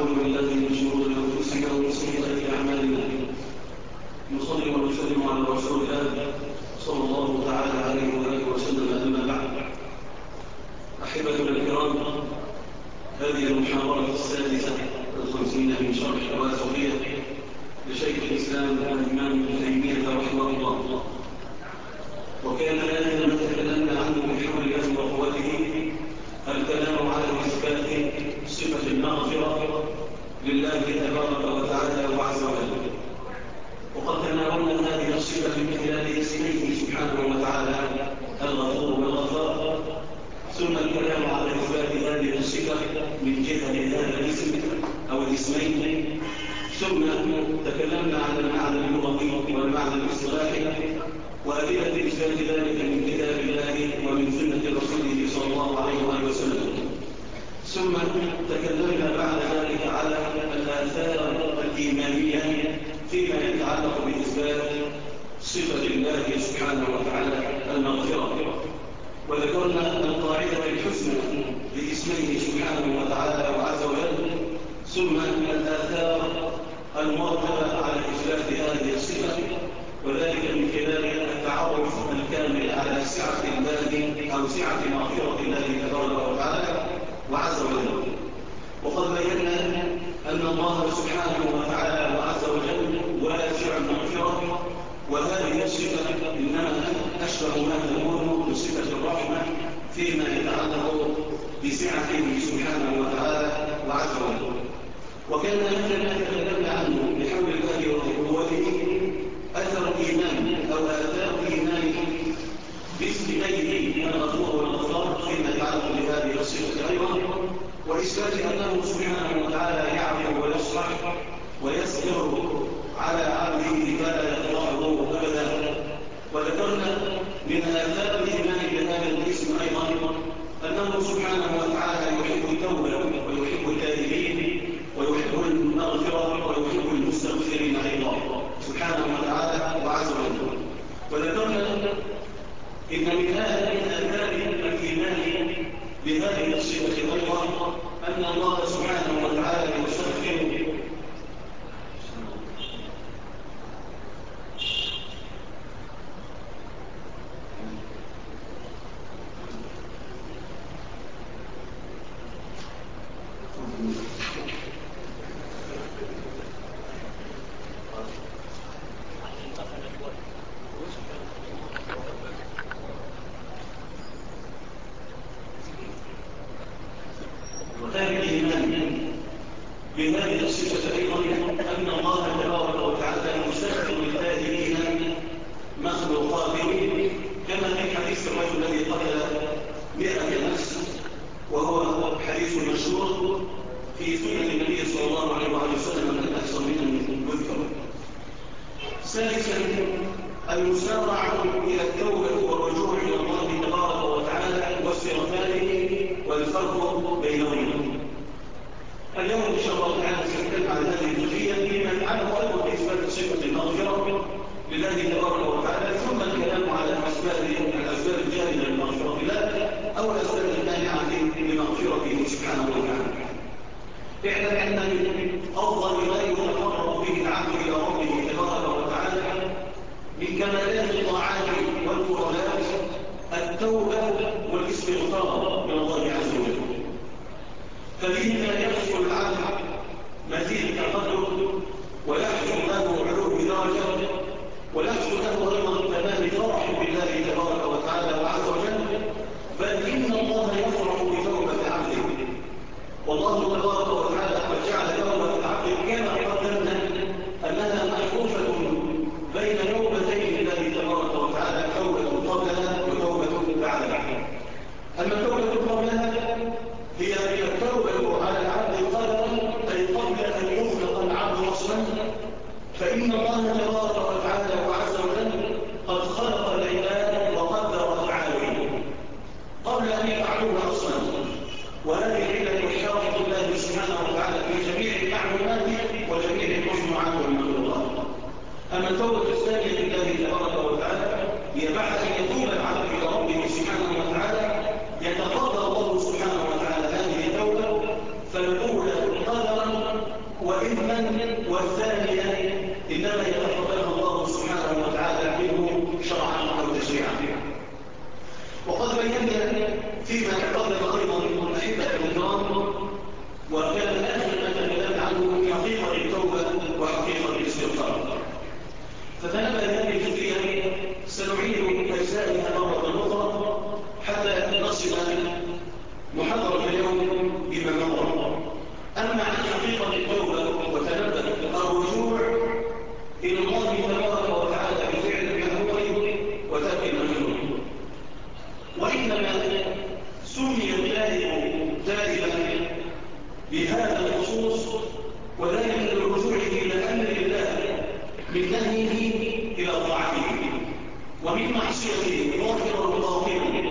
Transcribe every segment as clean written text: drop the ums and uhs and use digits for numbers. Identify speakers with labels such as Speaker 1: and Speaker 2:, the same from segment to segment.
Speaker 1: ونعوذ بالله من شرور انفسنا ومن سيئات اعمالنا. نصلي ونسلم على رسول الله صلى الله تعالى عليه واله وسلم. اما بعد، احبتنا الكرام، هذه المحاضره السادسه والخمسين من شرح الواسطيه لشيخ الاسلام الامام ابن تيميه رحمه الله. وكان هذا ما تكلمنا عنه بحول الله وقوته الكلام على اثبات صفه المغفره لله تبارك وتعالى وعز وجل. وقد تناولنا هذه الصفه من خلال اسميه سبحانه وتعالى الغفور والغفار، ثم الكلام على اثبات هذه الصفه من جهه هذا الاسم او الاسمين، ثم تكلمنا عن المعنى اللغوي والمعنى الاصطلاحي وأدلة إثبات ذلك من كتاب الله ومن سنة رسوله صلى الله عليه وسلم. ثم تكلمنا بعد ذلك على الآثار الإيمانية فيما يتعلق بإثبات صفة الله سبحانه وتعالى المغفرة، وذكرنا القاعدة الحسنى لاسمه سبحانه وتعالى وعز وجل، ثم الآثار المرتبة على إثبات هذه الصفة، وذلك من خلال التعرف الكامل على سعة الله أو سعة مغفرة الله تبارك وتعالى وعز وجل. وقد بينا أن الله سبحانه وتعالى وعز وجل واسع المغفرة، وهذه الصفة إنما أشبه ما تكون بصفة الرحمة فيما يتعلق بسعته سبحانه وتعالى وعز وجل. وكان هذا ما تكلمنا عنه بحول الله وقوته أثر إيمان أو آثار إيمان باسميه الغفور والغفار فيما يتعلق بهذه الصفة أيضا، وإثبات أنه سبحانه وتعالى يعفو ويصفح ويصبر على عبده فلا يضره أبدا. وذكرنا من آثار الإيمان بهذا الاسم أيضا أنه سبحانه وتعالى يحب التوبة ويحب التائبين ويحب المغفرة ويحب المستغفرين أيضا سبحانه وتعالى وعز وجل. وذكرنا إن من آثار الإيمان بهذه الصفة أيضا أن الله سبحانه وتعالى يستغفر بهذه الصفة أيضا أن الله تبارك وتعالى يستغفر للتائبين مخلوقاته، كما في حديث الرجل الذي قتل 100 نفس، وهو حديث مشهور في سنة النبي صلى الله عليه وسلم من أكثر من مذكر. ثالثا المسارعة إلى التوبة والرجوع إلى الله تبارك وتعالى واستغفاره والفرق بينهما. اليوم إن شاء الله تعالى سنتكلم عن هذه الجزئية فيما يتعلق أيضا بإثبات صفة المغفرة لله تبارك وتعالى، ثم الكلام على الأسباب الجانبة لمغفرة الله أو الأسباب المانعة لمغفرته سبحانه وتعالى. اعلم أن من أفضل ما يتقرب به العبد إلى ربه تبارك وتعالى من كمالات الطاعات والقربات التوبة والاستغفار من الله عز وجل. فبهما يحصل العبد مزيد تقدم ويحصل له علو درجة ويحصل له أيضا تمام فرح بالله تبارك وتعالى وعز وجل، بل إن الله يفرح بتوبة عبده. والله تبارك وتعالى قد جعل توبة العبد كما قدمنا أنها محفوفة بين توبتين لله تبارك وتعالى، توبة قبلها وتوبة بعدها. أما التوبة قبلها هي التوبة على العبد قدرا، أي قبل أن يخلق العبد أصلا، فإن الله تبارك وتعالى وعز وجل قد خلق العباد وقدر أفعالهم قبل أن يفعلوها أصلا، وهذه علة إحاطة الله سبحانه وتعالى في جميع المعلومات وجميع المصنوعات والمخلوقات. أما التوبة الثانية لله تبارك وتعالى هي بعد أن يتوب العبد إلى ربه سبحانه وتعالى يتقدر الله سبحانه وتعالى هذه التوبة فنقول قدرا والثانية إنما يتقبلها الله سبحانه وتعالى منه شرعا أو تشريعا. وقد بينا فيما تقدم أيضا أحبة الكرام، وكان آخر ما تكلمنا عنه حقيقة التوبة وحقيقة الاستغفار، فتنبأ هذه الفكرة سنعيد أجزائها مرة أخرى حتى نصل محاضرة اليوم بما مضى. أما عن حقيقة التوبة وتنبأ الرجوع إلى الله تبارك وتعالى بفعل المأمور وترك الممنوع، وإنما سمي التائب تائبا بهذا الخصوص، وذلك لرجوعه إلى أمر الله من نهيه إلى طاعته، ومن معصيته ظاهرا وباطنا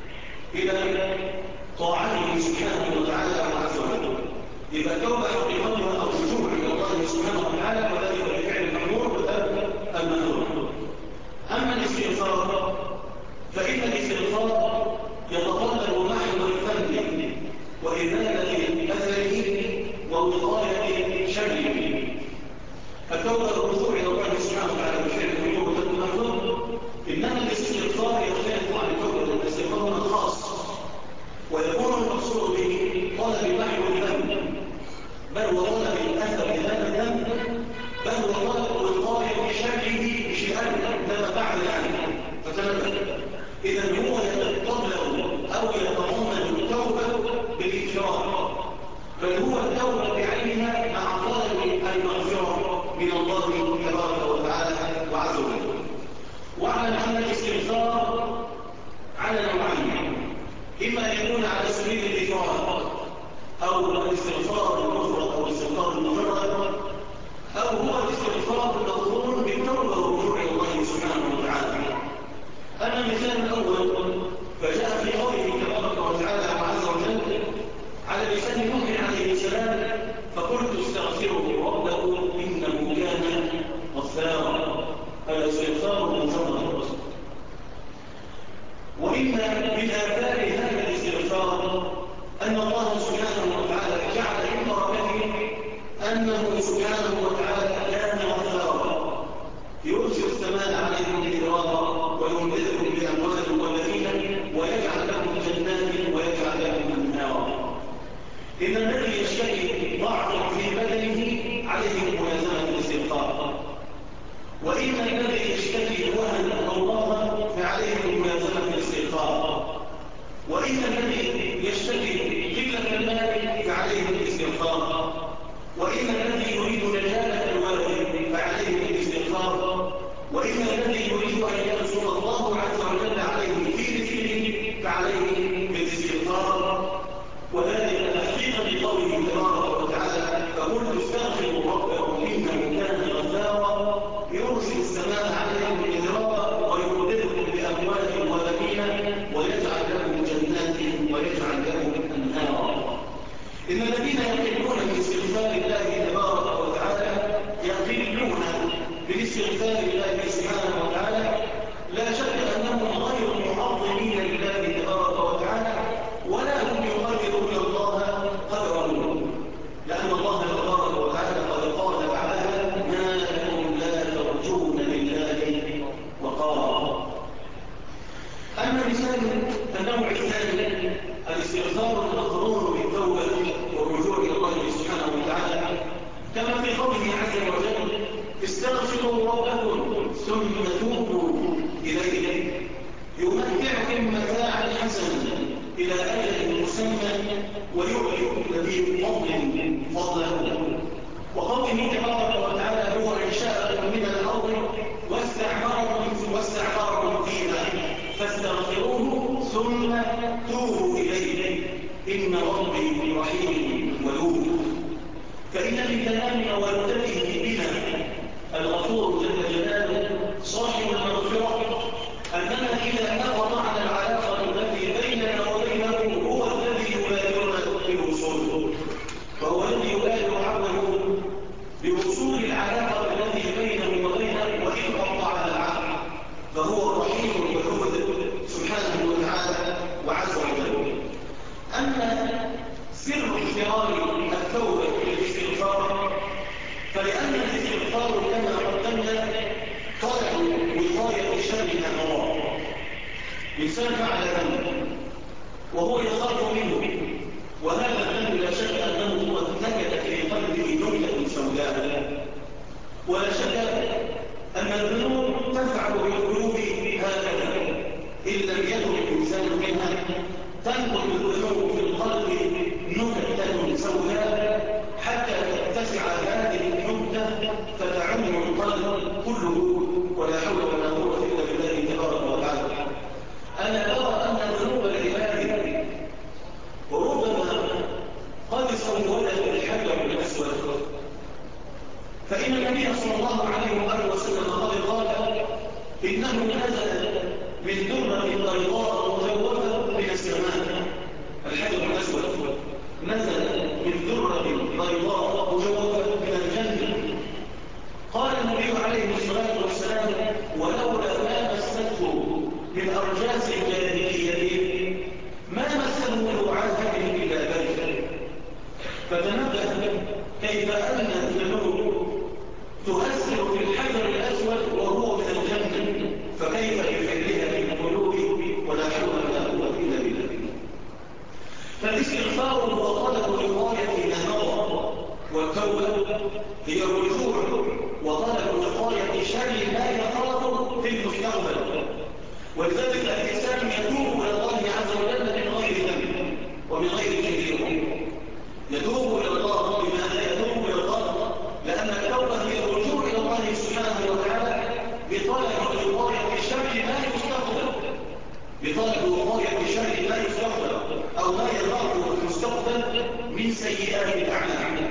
Speaker 1: إلى طاعته سبحانه وتعالى وعز وجل. يبقى التوبة حقيقتها الرجوع إلى الله سبحانه وتعالى، وذلك بفعل المأمور وترك المنهي. أما الاستغفار فإن الاستغفار يتطلب محو الذنب وإزالة أثره ووقاية شره. التوبة الرجوع إلى الله سبحانه وتعالى بفعل المأمور وترك المنهي، إنما الاستغفار يختلف عن التوبة. الاستغفار الخاص ويكون المقصود به طلب محو الذنب، بل وطلب الأثر هذا الذنب، بل وطلب وقاية شره بشيئا لما بعد عنه. فتنبه إذا هو يتطلب أو يتضمن التوبة بالإكرار، بل هو التوبة بعينها مع طلب المغفرة من الله تبارك وتعالى وعز وجل. واعلم أن الاستغفار على نوعين، إما أن يكون على سبيل الإفراد أو الاستغفار المفرد أو الاستغفار المجرد، أو هو الاستغفار المقرون بالتوبة والرجوع إلى الله سبحانه وتعالى. أما المثال الأول فجاء في قوله تبارك وتعالى وعز وجل على لسان نوح عليه السلام: فقلت استغفروا ربكم إنه كان غفارا. الاستغفار المجرد. وإن من آثار هذا الاستغفار أن الله سبحانه وتعالى جعل من بركته أنه سبحانه وتعالى كان غفارا، يرسل السماء عليكم مدرارا ويمددكم بأموال وبنين ويجعل لكم جنات ويجعل لكم أنهارا. إن الذي يشتكي ضعف في بدنه عليه ملازمة الاستغفار، وإن الذي يشتكي وهنا أو ضعفا فعليه ملازمة الاستغفار، وإن الذي يشتكي قلة المال فعليه الاستغفار، وإن الذي يريد نجاة الوالد فعليه الاستغفار، وإن الذي يريد أن يرزق الله عز وجل عليه في رزقه فعليه بالاستغفار. وذلك تحقيقا لقوله تبارك وتعالى: فقلت استغفروا ربكم إنه كان غفارا يرسل السماء عليكم مدرارا ويمددكم بأموال وبنين ويجعل لكم جنات ويجعل لكم أنهارا. إن الذين يقلون باستغفار الله تبارك وتعالى يقلون باستغفار الله سبحانه وتعالى، لا شك أنهم غير معظمين لله تبارك وتعالى، ولا هم يقدرون الله قدره، لأن الله تبارك وتعالى قد قال تعالى: ما لكم لا ترجون لله وقارا. أما مثال النوع الثاني الاستغفار المقرون بالتوبة والرجوع إلى الله سبحانه وتعالى، كما في قوله عز وجل: استغفروا ربكم ثم توبوا إليه يمتعكم متاعا حسنا إلى أجل مسمى ويؤتي الذي فضل فضله. وقوله تبارك وتعالى: هو أنشأكم من الأرض واستعمركم فيها فاستغفروه ثم توبوا إليه إن ربي رحيم ودود. فإن من كلام والدته بنا الغفور جل جلاله صاحب المغفرة أننا إذا قطعنا العلاقة التي بيننا وبينه هو الذي يبادرنا بالوصول، فهو الذي يبادر عبده بوصول العلاقة التي بينه وبينه وإن قطعنا العلاقة، فهو الرحيم الودود سبحانه وتعالى وعز وجل. أما سر اختيار التوبة والاستغفار فلأن الاستغفار كما قدمنا طلب وقاية شر النار. إنسان فعل ذنب وهو يخاف منه، وهذا الذنب لا شك أنه قد نكت في قلبه نكتة سوداء، ولا شك أن الذنوب تفعل بالقلوب هكذا. إن لم يكن الإنسان منها تنقل الذنوب في القلب نكتة سوداء حتى تتسع هذه النكتة فتعم القلب كله، ولا حول ولا قوة إلا بالله تبارك وتعالى. أنا أرى أن ذنوب العباد وربما قد سولت الحجر الأسود، فإن النبي صلى الله عليه وآله وسلم قال إنه نزل من درة بيضاء مجوفة من السماء. الحجر الأسود نزل من درة بيضاء مجوفة من الجنة. قال النبي عليه الصلاة والسلام ولولا ما مسته من أرجاس الجاهلية ما مسته ذو عاهد إلا ذلك. فتنبه كيف أن الذنوب تؤثر في الحجر الأسود وهو من الجنة، فكيف بفعلها في القلوب؟ ولا حول ولا قوة إلا بالله. فالاستغفار هو طلب وقاية النار، والتوبة هي الرجوع وطلب وقاية شر ما يخاف في المستقبل. ولذلك الإنسان يتوب إلى الله عز وجل من غير ذنب ومن غير كبير. يتوب إلى الله. بماذا يتوب إلى الله؟ لأن التوبة هي الرجوع إلى الله سبحانه وتعالى بطلب وقاية شر ما يستقبل، بطلب وقاية شر ما يستقبل أو ما يخاف في المستقبل من سيئات الأعمال.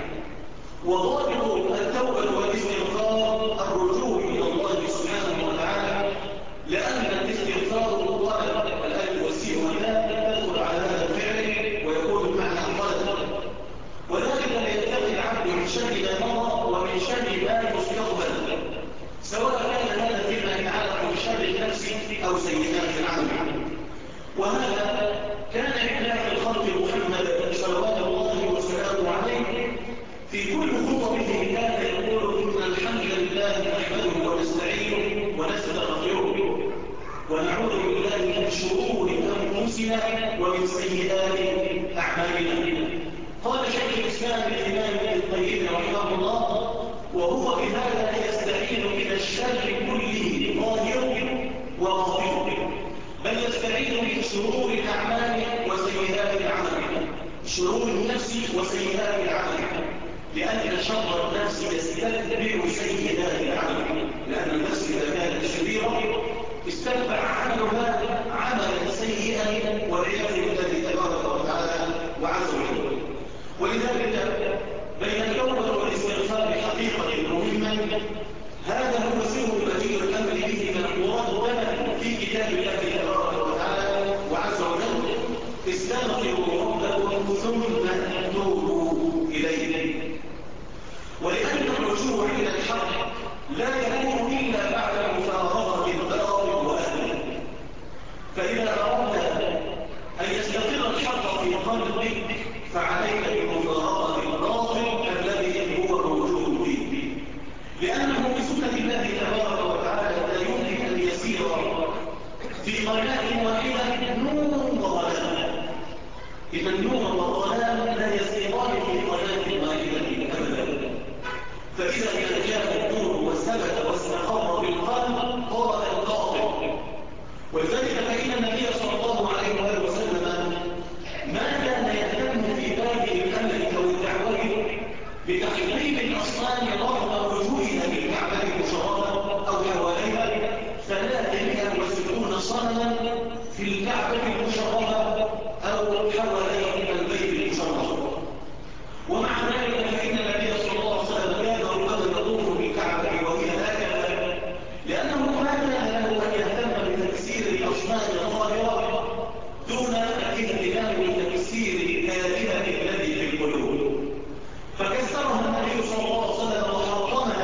Speaker 1: وضابط التوبة والاستغفار الرجوع إلى الله سبحانه وتعالى، لأن الاستغفار طلب الألف والسين واللام تدخل على هذا الفعل ويكون بمعنى طلب، وذلك ليتقي العبد من شر ما مضى ومن شر ما يستقبل، سواء كان هذا فيما يتعلق بشر النفس أو سيئات العمل. وهذا كان إعلان الخلق محمد صلوات الله وسلامه عليه في كل خطبه كان يقول إن الحمد لله نحمده ونستعينه ونستغفره ونعوذ بالله من شرور أنفسنا ومن سيئات أعمالنا. قال شيخ الإسلام الإمام ابن القيم رحمه الله وهو بهذا يستعين من الشر كله ظاهر وباطن، بل يستعين من شرور الأعمال وسيئات العمل، شرور النفس وسيئات العمل، لأن شر النفس يستتبع سيئات العمل، لأن النفس إذا كانت شريرة استتبع عملها عملا سيئا والعياذ بالله تبارك وتعالى وعز وجل. ولذلك بين التوبة والاستغفار حقيقة مهمة، هذا هو سر بديع الأمر به مرتبا في كتاب الله تبارك وتعالى وعز وجل: استغفروا ربكم ثم توبوا إليه. ولأن الرجوع إلى الحق لا يكون إلا بعد مفارقة الباطل وأهله. فإذا أردت أن يستقر الحق في قلبك فعليك بمفارقة الباطل الذي هو موجود فيه، لأنه بسنة الله تبارك وتعالى لا يمكن أن يسير في قناة واحدة نور وظلام. إذا النور والظلام لا يسيران في قناة واحدة أبدا. فإذا ما جاء النور وثبت واستقر بالقلب طرد الباطل. ولذلك فإن النبي صلى الله عليه وآله وسلم ما كان يهتم في باب الأمر أو الدعوة بتحريم الأصنام رغم وجودها بالكعبة المشرفة أو حواليها 360 صنما في الكعبة المشرفة أو حوالي البيت المشرف. ومع ذلك فإن النبي صلى الله عليه وسلم كان ربما يطوف بالكعبة وهي هكذا، لأنه ما كان له أن يهتم بتكسير الأصنام الظاهرة دون الاهتمام بتكسير الكاذبة الذي في القلوب. فكسرها النبي صلى الله عليه وسلم وحرمها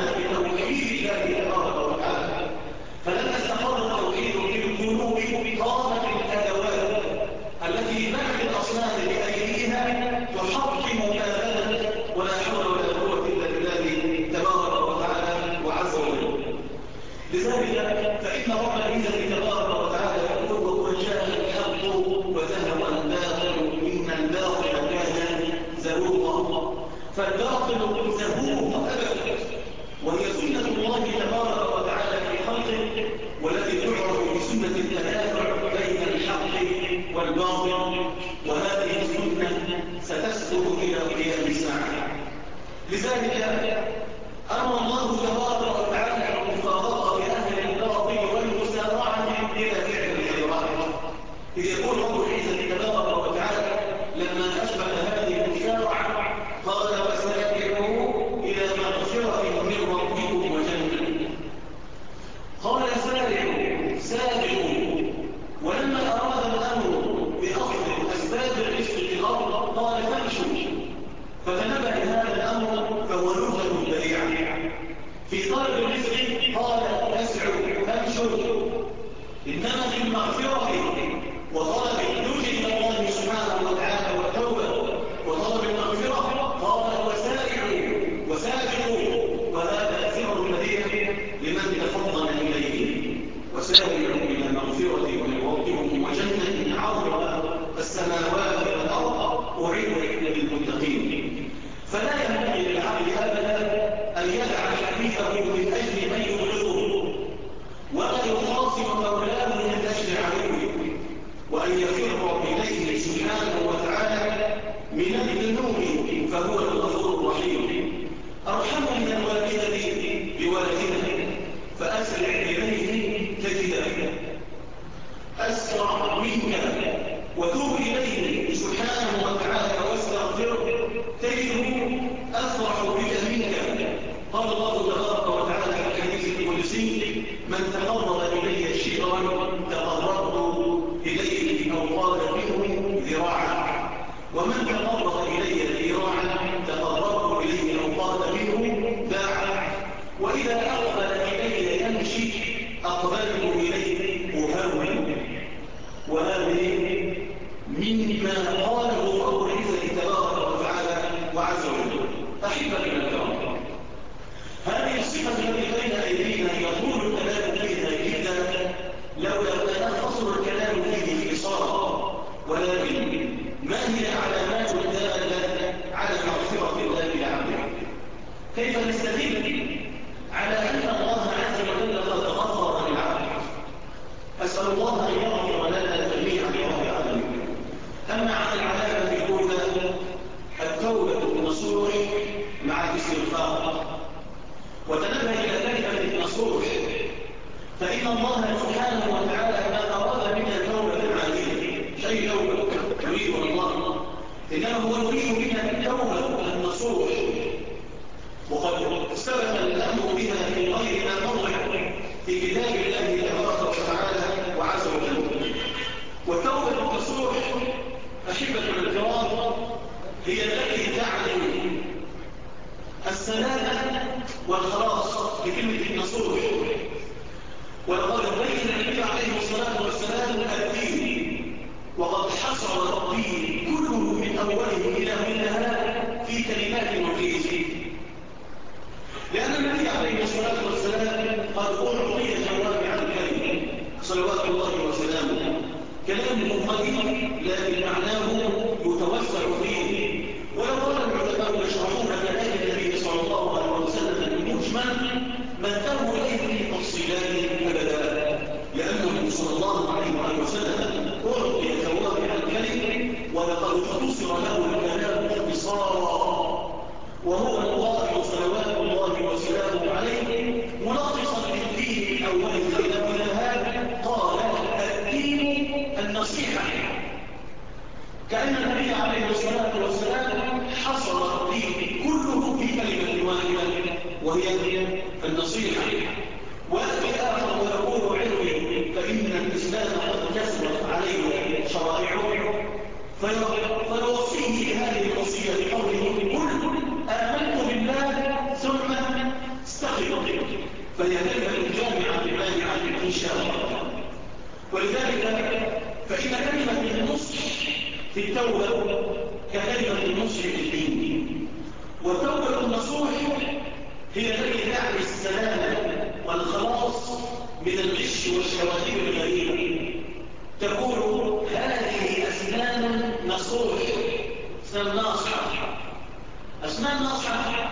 Speaker 1: والباطل زهوق أبدا، وهي سنة الله تبارك وتعالى في خلقه، والتي تعرف بسنة التدافع بين الحق والباطل، وهذه السنة ستسلك إلى قيام الساعة. لذلك أمر الله تبارك وتعالى المفارقة بأهل الباطل والمسارعة إلى فعل الخيرات. إذ يقول رب العزة تبارك وتعالى لما أثبت هذه المسارعة قال وسارعوا إلى مغفرة من ربكم وجنة. قال سارعوا ولما أراد الأمر بأخذ أسباب الرزق في الأرض قال فامشوا، فتنبأ هذا الأمر فهو نزهة بريعة. في طلب الرزق قال اسعوا امشوا، إنما في المغفرة وطلب اللجوء إلى الله سبحانه وتعالى والتوبة وطلب المغفرة قال وسارعوا، وهذا ذكر المدينة لمن تفضل إليه. وسارعوا إلى مغفرة من ربكم وجنة عرضها السماوات والأرض أعدت للمتقين. فلا ينبغي للعبد أبدا أن يدع حديثه من أجل من يبغضه، ولا يخاصم مولاه من أجل عدوه، وأن يفر إليه سبحانه وتعالى من الذنوب فهو الغفور الرحيم. أرحم من الوالدة بولدها فأسرع إليه تجده، أسرع منك وتوب إليه سبحانه وتعالى واستغفره تجده أفرح بك منك. قال الله تبارك وتعالى في الحديث القدسي من تقرب إلي شبرا تقربت إليه أو قال منه ذراعا، ومن تقرب إلي ذراعا تقربت إليه أو قال منه باعا، وإذا أقبل إلي يمشي أقبلت إليه أهون. وهذه مما قاله رب العزة تبارك وتعالى وعز وجل. أحبتنا الكرام، هذه الصفة التي بين أيدينا يطول الكلام فيها جدا لولا أن نختصر الكلام فيه اختصارا، ولكن ما هي علامات الدالة على مغفرة الله لعبده؟ كيف نستدل على أن الله عز وجل قد غفر للعبد؟ أسأل الله أن يغفر لنا جميعا يا رب العالمين. أما عن العلامة الأولى التوبة النصوح مع الاستغفار. وتنبه إلى كلمة النصوح، فإن الله سبحانه وتعالى ما أراد منا توبة عادلة، شيء توبة يريد الله، إنما هو يريد منا التوبة النصوح، وقد سبق الأمر بها في غير ما موضع في كتاب الله تبارك وتعالى وعز وجل. والتوبة النصوح أحبة الكرام هي التي تعلم السلامة والخلاص بكلمة النصوح. ولقد بين النبي عليه الصلاة والسلام الدين، وقد حصر الدين كله من أوله إلى منتهى في كلمات وفيه، لأن النبي عليه الصلاة والسلام قد أعطي جوامع الكلم صلوات الله وسلامه. كلامه قليل لكن معناه يتوسع فيه. ولو قال العلماء يشرحون كلام النبي صلى الله عليه وسلم المجمل ما انتهوا إليه في تفصيلات أبدا، لأنه صلى الله عليه وسلم أعطي جوامع الكلم ولقد اختصر له الكلام اختصارا، وهو القائل صلوات الله وسلامه عليه ملخصا للدين من أوله إلى منتهاه قال الدين النصيحة. كأن النبي عليه الصلاة والسلام حصر الدين كله في كلمة واحدة وهي النصيحة. وفي آخر ويقول علمي فإن الإسلام قد كسرت عليه شرائعه، فيوصيه بهذه الوصية بقوله قل آمنت بالله ثم استقم، فهي كلمة جامعة مانعة إن شاء الله. ولذلك فإن كلمة النصح في التوبة ككلمة النصح في الدين. والتوبة النصوح هي التي تعني السلامة والخلاص من الغش والشواذب الغريبة. تقول هذه أسنان نصوح، أسنان ناصحة. أسنان ناصحة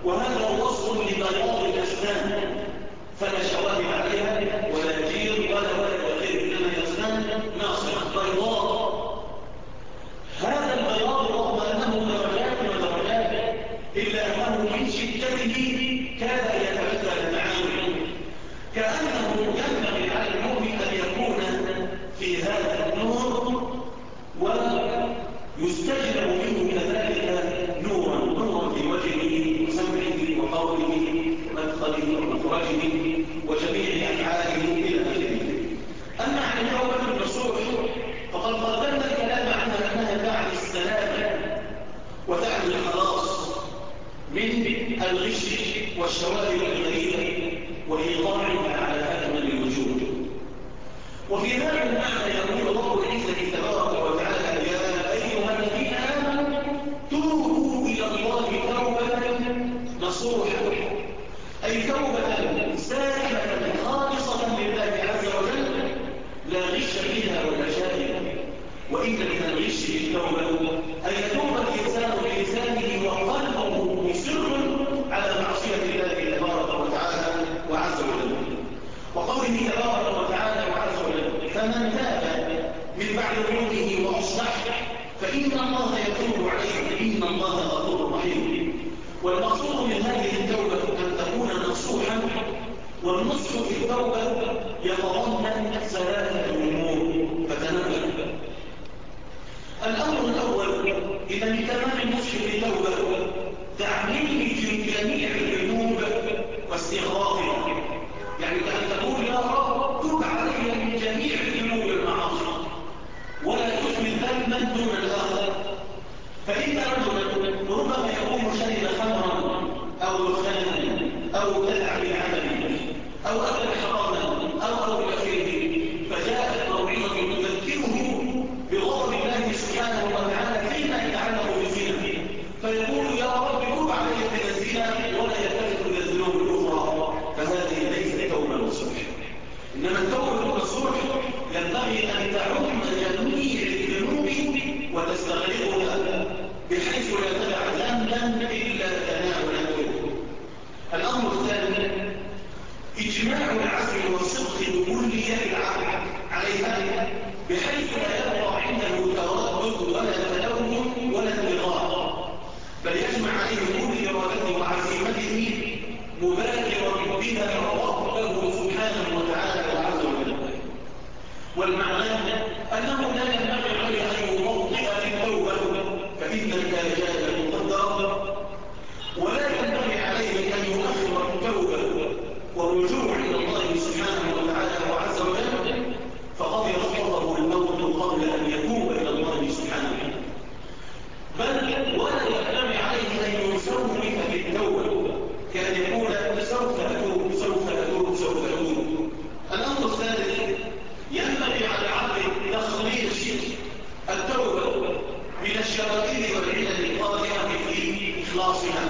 Speaker 1: وهذا وصف لبياض الأسنان، فلا شوائب عليها ولا جير ولا غير، إنما الأسنان ناصعة بيضاء. هذا البياض رغم أنه درجات ودرجات إلا أنه من شدته كاد يتبدل المعاني، كأنه ينبغي على المؤمن أن يكون في هذا النور ويستجلب منه كذلك نورا في وجهه وسمعه وقوله ومدخله ومخرجه وجميع أفعاله إلى آخره. أما عن التوبة النصوح فقد قدمنا الكلام عنها أنها تعني السلامة وتعني الخلاص من الغش والشوائب الغريبة وإيقاعها على أكمل الوجوه. وفي هذا المعنى يقول رب العزة تبارك وتعالى: يا أيها الذين آمنوا توبوا إلى الله توبة نصوحا، أي توبة سالمة خالصة لله عز وجل لا غش فيها ولا شائبة. وإن من الغش في التوبة أن يتوب الإنسان بلسانه وقلبه مصر على معصية الله تبارك وتعالى وعز وجل. وقوله تبارك وتعالى وعز وجل: فمن تاب من بعد ظلمه وأصلح فإن الله يتوب عليه إن الله غفور رحيم. والمقصود من هذه التوبة أن تكون نصوحا، والنصح في التوبة يتضمن ثلاثة أمور فتنبه. الأمر الأول: إذا من تمام النصح في التوبة تعميم جميع الذنوب واستغفارها، يعني كأن تقول: يا رب تب علي من جميع الذنوب والمعاصي ولا تثمن ذنبا دون الآخر. فإن رجلا ربما يكون شرب خمرا أو دخانا أو ابتدع بالعمل أو أكل حراما أو بخيره، فجاءت موعظة تذكره بغضب الله سبحانه وتعالى فيما يتعلق بالزنا، فيقول: يا رب تب علي من الزنا ولا يلتفت الى الذنوب الاخرى. فهذه ليست توبه نصوح، انما التوبه النصوح ينبغي ان تعم جميع الذنوب وتستغرقها بحيث لا تدع ذنبا الا تناوله. الامر الثاني: اجماع العزم والصدق بكليه العقل عليها بحيث لا يبقى عنده تردد ولا تلون ولا انتظار، بل يجمع عليه كل ارادته وعزيمته مبادرا بها ربه سبحانه وتعالى وعز وجل. والمعنى انه لا ينبغي عليه ان يبطئ في التوبه فان الكاجات مقدره، ولا ينبغي عليه ان يؤخر التوبه والرجوع الى الله سبحانه وتعالى وعز وجل، فقد يخطفه الموت قبل ان يتوب الى الله سبحانه، بل ولا ينبغي عليه ان يسوف في التوبه كان يقول: سوف اتوب سوف اتوب سوف اتوب. الامر الثالث: ينبغي على العبد تخليص التوبه من الشرائر والعلل القادحه في اخلاصها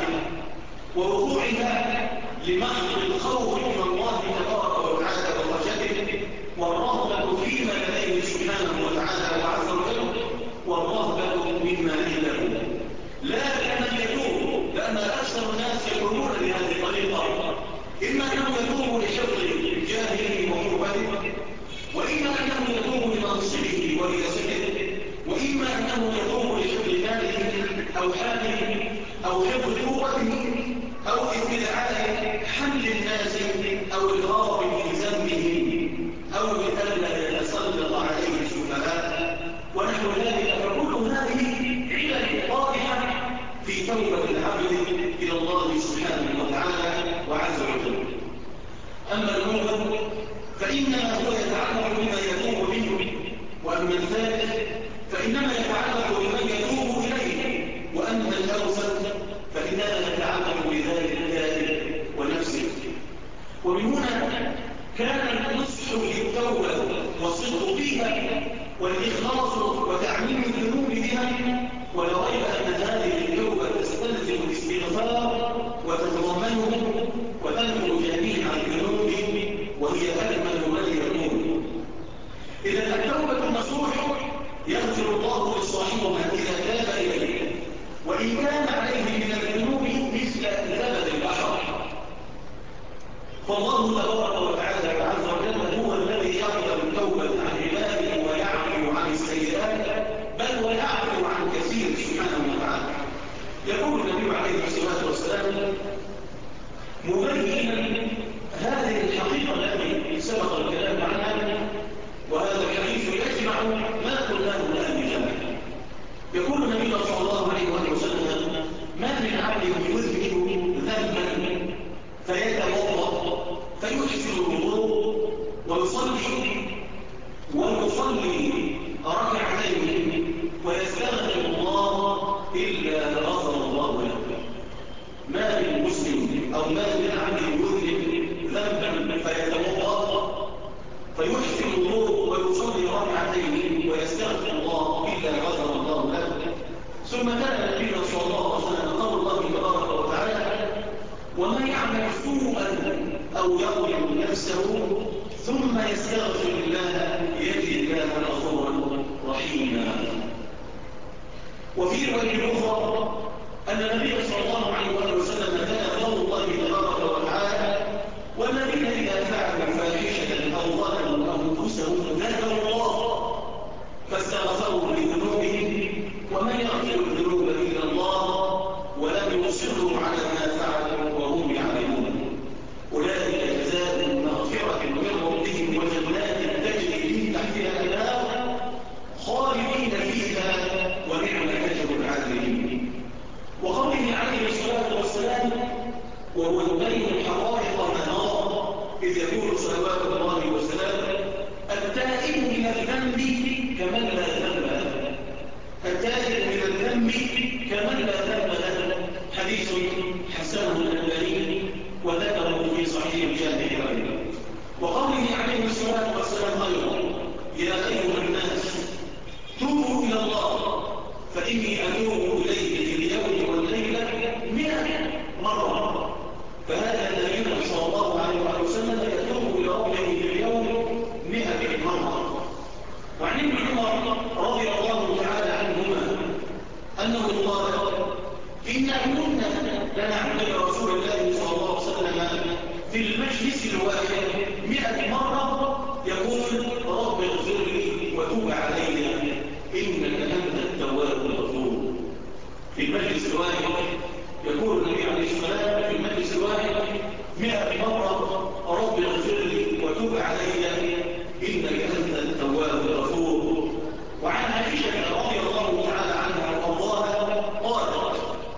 Speaker 1: ووقوعها لمحض الخوف من الله تبارك وتعالى وخشيته والرغبه فيما لديه سبحانه وتعالى وعز وجل والرغبه مما عنده، لا لأن يتوب، لأن أكثر الناس يقولون بهذه الطريقة: إما أنه يتوب لحفظ جاهله وحرمته، وإما أنه يتوب لمنصبه ورياسته، وإما أنه يتوب لحفظ ماله أو حاله أو حفظ قوته أو استدعاء حمل الناس أو الهرب من ذنبه أو بألا يتسلط عليه السفهاء ونحو ذلك. فكل هذه علل واضحة في توبة العبد إلى الله سبحانه وتعالى وعز وجل. أما الموبة فإنما هو يتعلق بما يتوب منه، وأما الثالث فإنما يتعلق بمن يتوب إليه، وأما الأوسط فإنما يتعلق بذلك التائب ونفسه. ومن هنا كان النصح للتوبة والصدق فيها والإخلاص وتعميم الذنوب بها، ولا ريب أن هذه التوبة تستلزم الاستغفار وتتضمنه وتنمو جميع الذنوب وهي أكمل ما يكون. إذا التوبة النصوح يغفر الله لصاحبها إذا تاب إليه، وإن كان عليه من الذنوب مثل زبد فالله تبارك وتعالى عز وجل هو الذي يقبل التوبة عن عباده ويعفو عن السيئات، بل ويعفو عن كثير سبحانه وتعالى. يقول النبي عليه الصلاة والسلام مبينا هذه الحقيقة التي سبق الكلام عنها، وهذا الحديث يجمع ما قلناه الآن بجمع. يقول النبي صلى الله عليه وسلم ما من عبد يذنب ذنبا فيتوضا فيحسن الوضوء ويصلي ركعتين ويستغفر الله الا غفر الله له. ما من مسلم او ما من عبد يذنب ذنبا فيتوضا فيحسن الوضوء ويصلي ركعتين ويستغفر الله الا غفر الله له. ثم كان النبي صلى الله عليه وسلم قول الله تبارك وتعالى ومن يعمل سوءا او يظلم نفسه ثم يستغفر الله يجد الله غفورا رحيما. وفي روايه اخرى ان النبي صلى الله عليه وسلم كان قول الله تبارك وتعالى والذين اذا فعلوا فاحشه او ظلموا انفسهم ذكروا الله فاستغفروا لذنوبهم ومن يغفر الذنوب الا الله ولم يصروا على ما فعلوا وهم يعلمون اولئك جزاؤهم مغفره من ربهم وجنات تجري من تحتها الانهار خالدين فيها ونعم اجر العاملين. وقوله عليه الصلاه والسلام وهو يبين الحقائق منار اذ يقول صلوات الله وسلامه التائب من الذنب كمن لا ذنب له، التائب من الذنب كمن لا ذنب له. حديث حسنه الألباني وذكره في صحيح الجامع. وقوله عليه الصلاه والسلام ايضا يا ايها الناس توبوا الى الله فاني اتوب اليه في اليوم والليله 100 مره. فهذا النبي صلى الله عليه وسلم يتوب الى ربه في اليوم 100 مره. وعن ابن عمر رضي الله تعالى عنهما انه قال إنا كنا لنعبد رسول الله صلى الله عليه وسلم في المجلس الواحد 100 مرة يقول رب اغفر لي وتوب علي إنك أنت التواب الغفور. في المجلس الواحد يقول النبي عليه الصلاة في المجلس الواحد 100 مرة رب اغفر لي وتوب علي إنك أنت التواب الغفور. وعن عائشة رضي الله تعالى عنها وارضاها قالت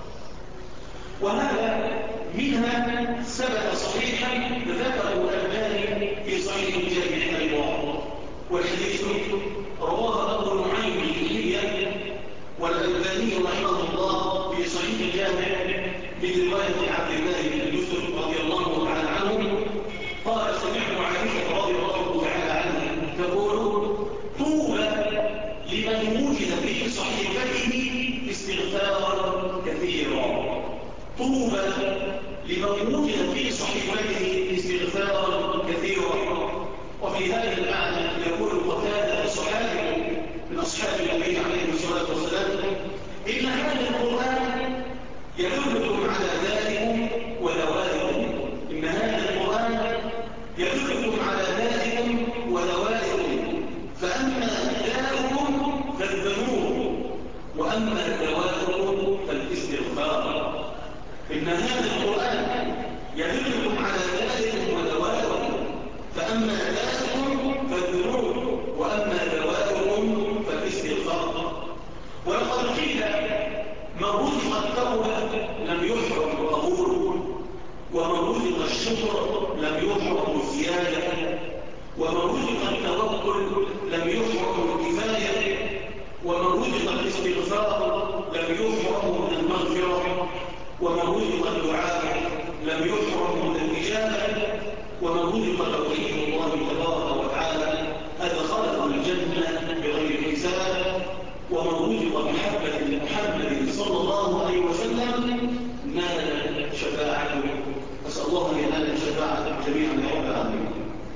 Speaker 1: وهذا منها ثبت صحيحا ذكره الألباني في صحيح الجامع الواحد، والحديث رواه أبو نعيم الحلية والألباني رحمه الله في صحيح الجامع من رواية عبد الله بن يوسف رضي الله تعالى عنه قال سمعت عائشة رضي الله تعالى عنها تقول طوبى لمن وجد في صحيفته استغفارا كثيرا. طوبى لمن وجد في صحيفته استغفارا كثيرا. وفي هذا المعنى يقول قتادة الصحابي من أصحاب النبي عليه الصلاة والسلام إن هذا القرآن يدلكم على ذلكم ودوائكم. إن هذا القرآن يدلكم على ذلكم ودوائكم فأما داؤكم فالذنوب وأما دواؤكم فالاستغفار. إن هذا القرآن يدلكم على ذلكم ودوائكم فأما داؤكم فالذنوب وأما دواؤكم فالاستغفار. ولقد قيل من رزق التوبة لم يحرم القبول، ومن رزق الشكر لم يحرم الزيادة، ومن رزق التوكل لم يحرم الكفاية، ومن رزق الاستغفار لم يحرم من المغفرة، ومن رزق الدعاء لم يحرم من الإجابة، ومن رزق توحيد الله تبارك وتعالى أدخله الجنة بغير حساب، ومن رزق محبة محمد صلى الله عليه وسلم نال شفاعته. أسأل الله أن ينال الشفاعة جميعا يا رب العالمين.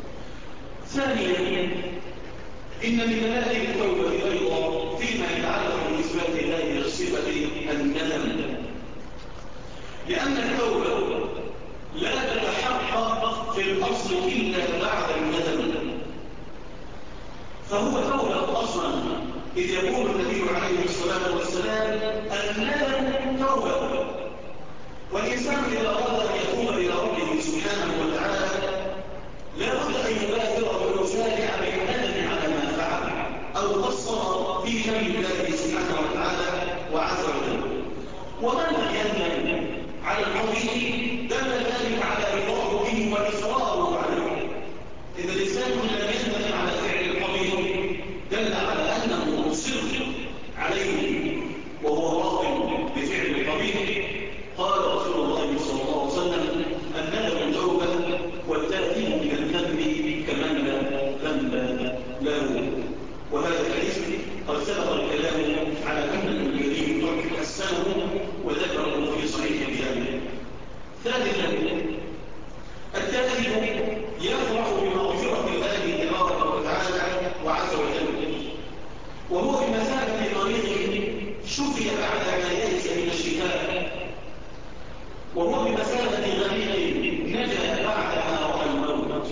Speaker 1: ثانيا إن من دلائل التوبة أيضا فيما يتعلق بإثبات الله صفة الندم، لأن التوبة لا تتحقق في الأصل إلا بعد الندم، فهو توبة أصلا، إذ يقول النبي عليه الصلاة والسلام: الندم توبة. والإنسان إذا أراد أن يتوب إلى ربه سبحانه وتعالى لا بد أن يبادر ويسارع بالندم على ما فعل أو قصر في جنب الله سبحانه وتعالى وعز وجل. ومن لم يندم على القضية دل ذلك على رضاه به وإصراره عليه. إذا الإنسان لم يندم على فعل القضية دل على أنه مصر عليه وهو راض بفعل القضية. قال رسول الله صلى الله عليه وسلم: الندم توبة، والتأثيم من الذنب كمن لا ذنب له. وهذا الحديث قد سبق الكلام على أن الذي يترك حسنه وذكره في صحيح الجامع. ثالثا، التائب يفرح بمغفرة الله تبارك وتعالى وعز وجل، وهو بمثابة طريق شفي بعد ما يئس من الشفاء، وهو بمثابة غريق نجا بعد ما رأى الموت،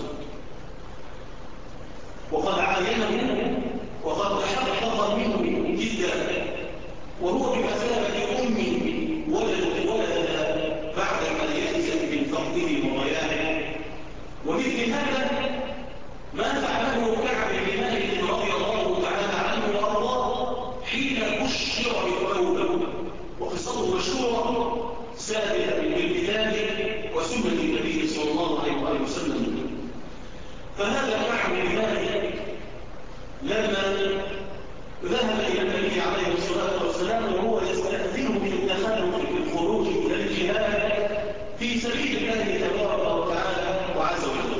Speaker 1: وقد عاينه وقد تحقق منه جدا، وهو بمثابة أم ولدها بعد ما يئس من فقده وضياعه. ومثل هذا ما فعله كعب بن مالك رضي الله تعالى عنه وارضاه حين بشر بالتوبه، وقصته مشهوره ثابته بالكتاب وسنه النبي صلى الله عليه وسلم. فهذا كعب بن مالك لما ذهب الى النبي عليه الصلاه والسلام وهو يستاذنه في التخلف في الخروج الى الجهاد في سبيل الله تبارك وتعالى وعز وجل،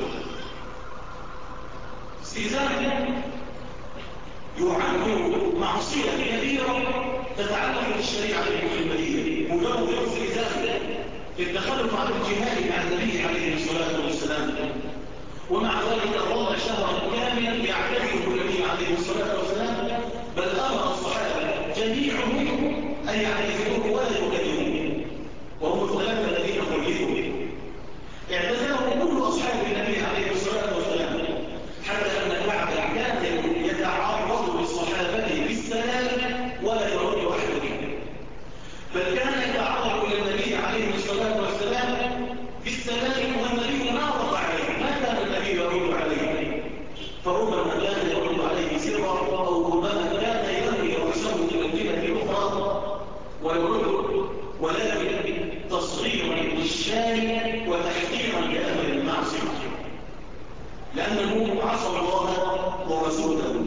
Speaker 1: استئذان يعد معصية كبيرة تتعلق بالشريعة المحمدية، مجرد استئذان للتخلف عن الجهاد مع النبي عليه الصلاة والسلام. ومع ذلك ظل شهرا كاملا يعتذر النبي عليه الصلاة والسلام، بل أمر الصحابة جميعهم أن يعتذروه ولا يكلموه، وهم الثلاثة الذين خلفوا. اعتذروا كل أصحاب النبي عليه الصلاة والسلام، حتى أن كعب كان يتعرض للصحابة بالسلام ولا يرد أحدهم، بل كان يتعرض إلى النبي عليه الصلاة والسلام بالسلام والنبي ما رد عليه، ما كان النبي يرد عليه، فربما كان يرد عليه سرا أو ربما كان يرمي رأسه إلى الجهة الأخرى ويرد، ولكن تصغيرا للشان وتحقيرا لأمر المعصية، لأنه عصى الله ورسوله.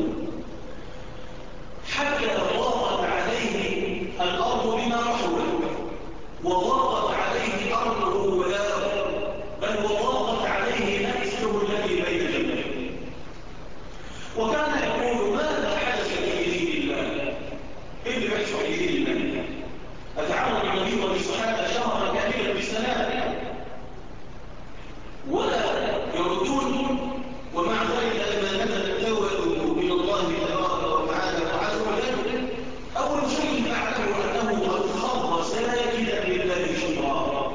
Speaker 1: حتى ضاقت عليه الأرض بما رحبت، وضاقت عليه أرضه وداره، بل وضاقت عليه نفسه الذي بين جنبيه. وكان يقول: ماذا حدث في دين الله؟ إيه اللي بيحصل في دين الله؟ أتعرض النبي والصحابة شهرا كاملا بالسلام ولا يردون، ومع ذلك لما نزل التوبة من الله تبارك وتعالى وعز وجل أول شيء فعله أنه قد خر ساجدا لله شكرا.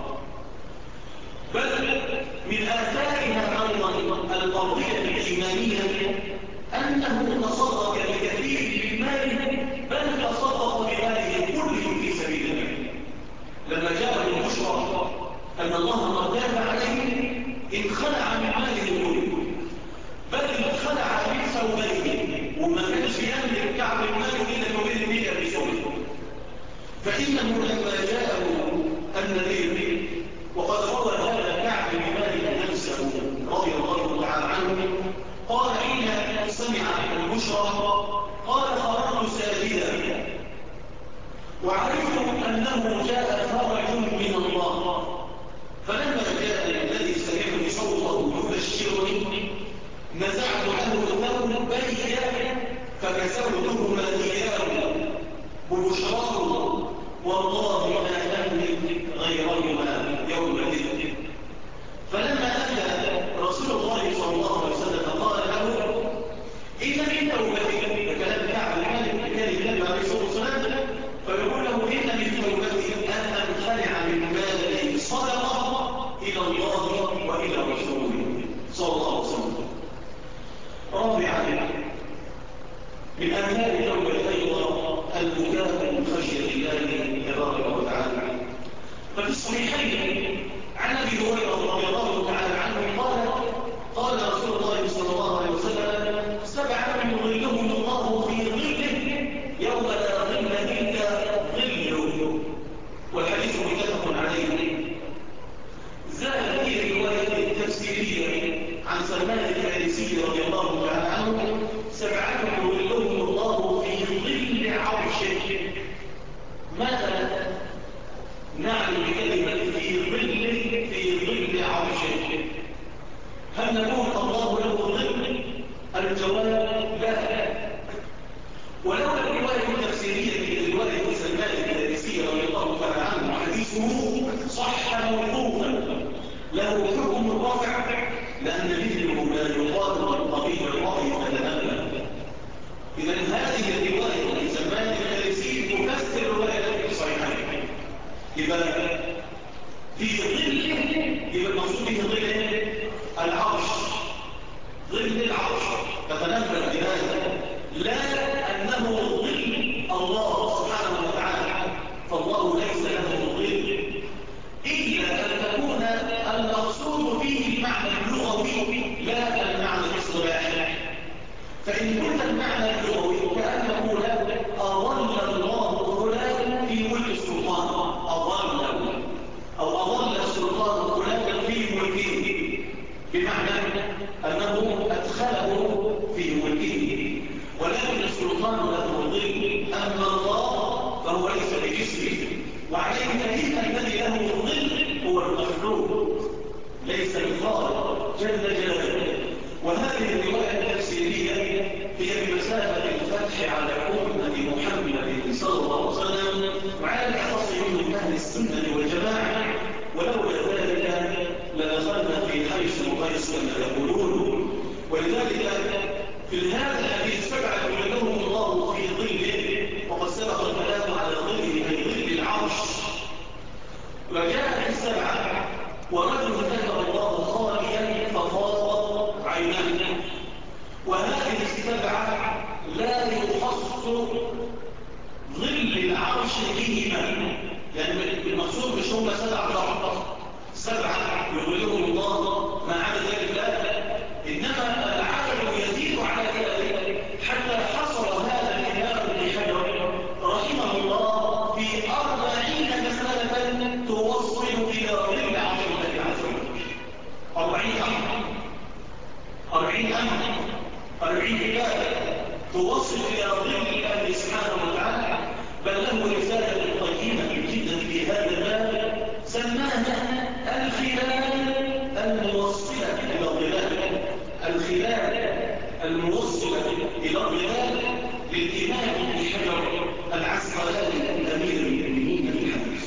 Speaker 1: بل من آثارها أيضا القضية الإيمانية أنه تصدق بكثير من ماله، بل تصدق بماله كله في سبيل الله. لما جاء البشرى أن الله قد تاب عليه انخلع من ماله كله، بل انخلع من ثوبيه، وما كانش يملك كعب المال إلا كبير بيئة بسوء. فإنه لما جاءه النذير وقد روى هذا كعب بن مالك نفسه رضي الله تعالى عنه، قال حين سمع البشرى قال: خرجت ساجدا وعرفت أنه جاء فرج من الله، فلما جاء الذي سمعت صوته يبشرني نزعت له الثوب بيا فكسوتهما إياه ببشراه، والله لا أملك غيرهما يومئذ. فلما أتى رسول الله صلى الله عليه وسلم قال له: إن من توبتك، فكلام كعب المالك كان النبي عليه الصلاة والسلام، فيقول له: إن من توبتك أن أنخلع من مالي صدقة إلى الله تفسيرية عن سلمان الفارسي رضي الله تعالى عنه: 7 يظلهم الله في ظل عرشه. ماذا نعني بكلمة في ظل عرشه؟ هل نقول الله له ظل؟ الجواب لا. ولولا الرواية التفسيرية لرواية سلمان الفارسي رضي الله تعالى عنه حديثه صح موقوفا له حكم رافع، لأن مثله لا يقال الطبيب الرأي فتنبه. إذا هذه الرواية لسلمان الفارسي تفسر رواية الصحيحين. يبقى في ظل، يبقى المقصود به ظل العرش، ظل العرش. فتنبه بهذا، لا أنه ظل الله سبحانه وتعالى، فالله ليس له ظل، إلا أن تكون المقصود فيه المعنى اللغوي لا المعنى الاصطلاحي. فإن كنت المعنى اللغوي كأن نقول أضل الله فلان في ملك السلطان، أضله أو أضل السلطان فلان في ملكه، بمعنى أنه أدخله في ملكه. ولكن السلطان له ظل، أما الله فهو ليس بجسمه، وعليه دليل الذي له ظل هو المخلوق ليس الخالق جل جلاله. وهذه الرواية التفسيرية هي بمثابة الفتح على أمة محمد صلى الله عليه وسلم وعلى الأخص من أهل السنة والجماعة، ولولا ذلك لدخلنا في حيث مقيس كما يقولون. ولذلك في هذا الحديث 7 يظلهم الله في ظله، وقد سبق الكلام على ظله أي ظل العرش. وجاء في 7 ورجل ذكر الله خاليا ففاضت عيناه. وهذه 7 لا يخص ظل العرش بهما، يعني المقصود مش هم 7 فقط، 7 يظلهم الله ما عدا ذلك لا، إنما العدد يزيد على ذلك حتى حصل هذا الإمام ابن حجر رحمه الله في 40 مسألة توصل إلى ظل عرش الله عز وجل. 40 أمر، 40 أمر، 40 عبادة توصل إلى ظل الله سبحانه وتعالى. بل له رسالة قيمة جدا في هذا الباب سماها الخلال الموصلة إلى الظلال، الخلال الموصلة إلى الظلال للإمام ابن حجر العسقلاني أمير المؤمنين في الحديث.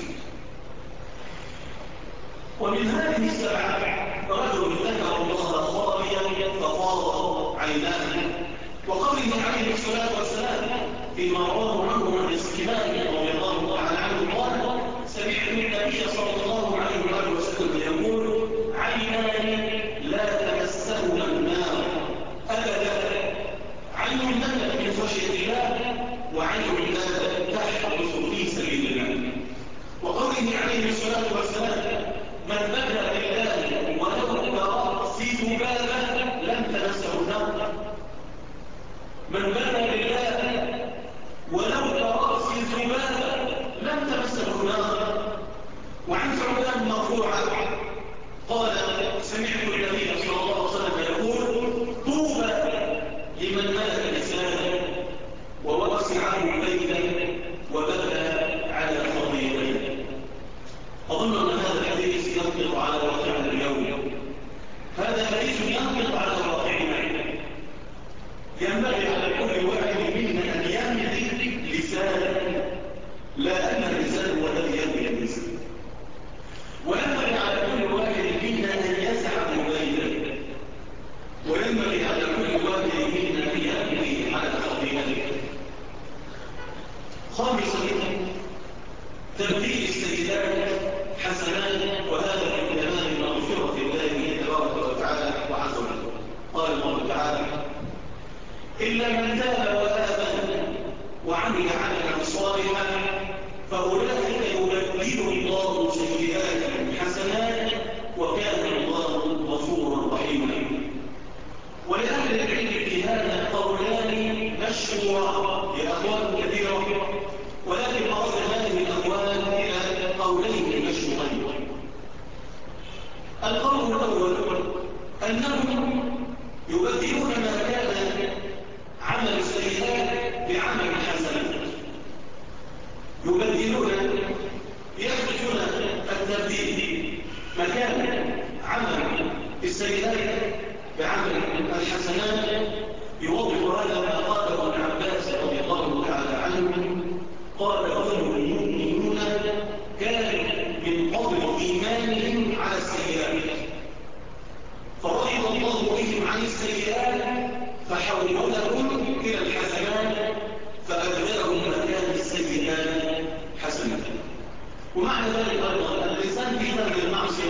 Speaker 1: ومن هذه 7 رجل ذكر الله خاليا ففاضت عيناه، وقوله عليه الصلاة والسلام فيما رواه عنه عن السكمان رضي الله تعالى عنه قال: سمعت النبي صلى الله عليه وآله وسلم يقول: عينان لا تمسهما النار أبدا، عين نبت من خشية الله، وعين لا تحرص في سبيل الله. وقوله عليه الصلاة والسلام: من بكى لله ولو برأس ذبابة لم تمسه النار. من بكى لله ولو برأس ذبابة لم تمسه النار. وعن ثعبان مرفوعا قال: سمعت النبي صلى الله عليه وسلم يقول: طوبى لمن ملك لسانه ووسعه بيته وبكى على خطيئته. أظن أن هذا الحديث ينطق على واقعنا اليوم. هذا حديث ينطق على واقعنا. ينبغي على كل واحد منا أن يملك لسانا، لا أن اللسان هو الذي يملك اللسان. وينبغي على كل واحد منا أن يسعى بينه، وينبغي على كل واحد منا أن يبني على خطيئته. خامسا تبديل السيئات حسنات، وهذا من تمام مغفرة الله تبارك وتعالى وعز وجل. قال الله تعالى: إلا من تاب وآمن وعمل عملا صالحا فأولئك يبدل الله سيئاتهم حسنات وكان الله غفورا رحيما. ولأهل العلم في هذا قولان مشهوران لأقوال كثيرة، ولكن أرد هذه الأقوال إلى قولين مشهورين. القول الأول أنهم يبدلون ما كان عمل السيئات بعمل حسن، يبدلون يخرجون التبديل مكان عمل السيئات بعمل الحسنات. يوضح هذا ما قاله ابن عباس رضي الله تعالى عنه، قال هم المؤمنون كانوا من قبل إيمانهم على السيئات فرضي الله بهم عن السيئات فحولهم إلى الحسنات فأبدلهم مكان السيئات حسنات. ومعنى ذلك أيضا الإنسان في زمن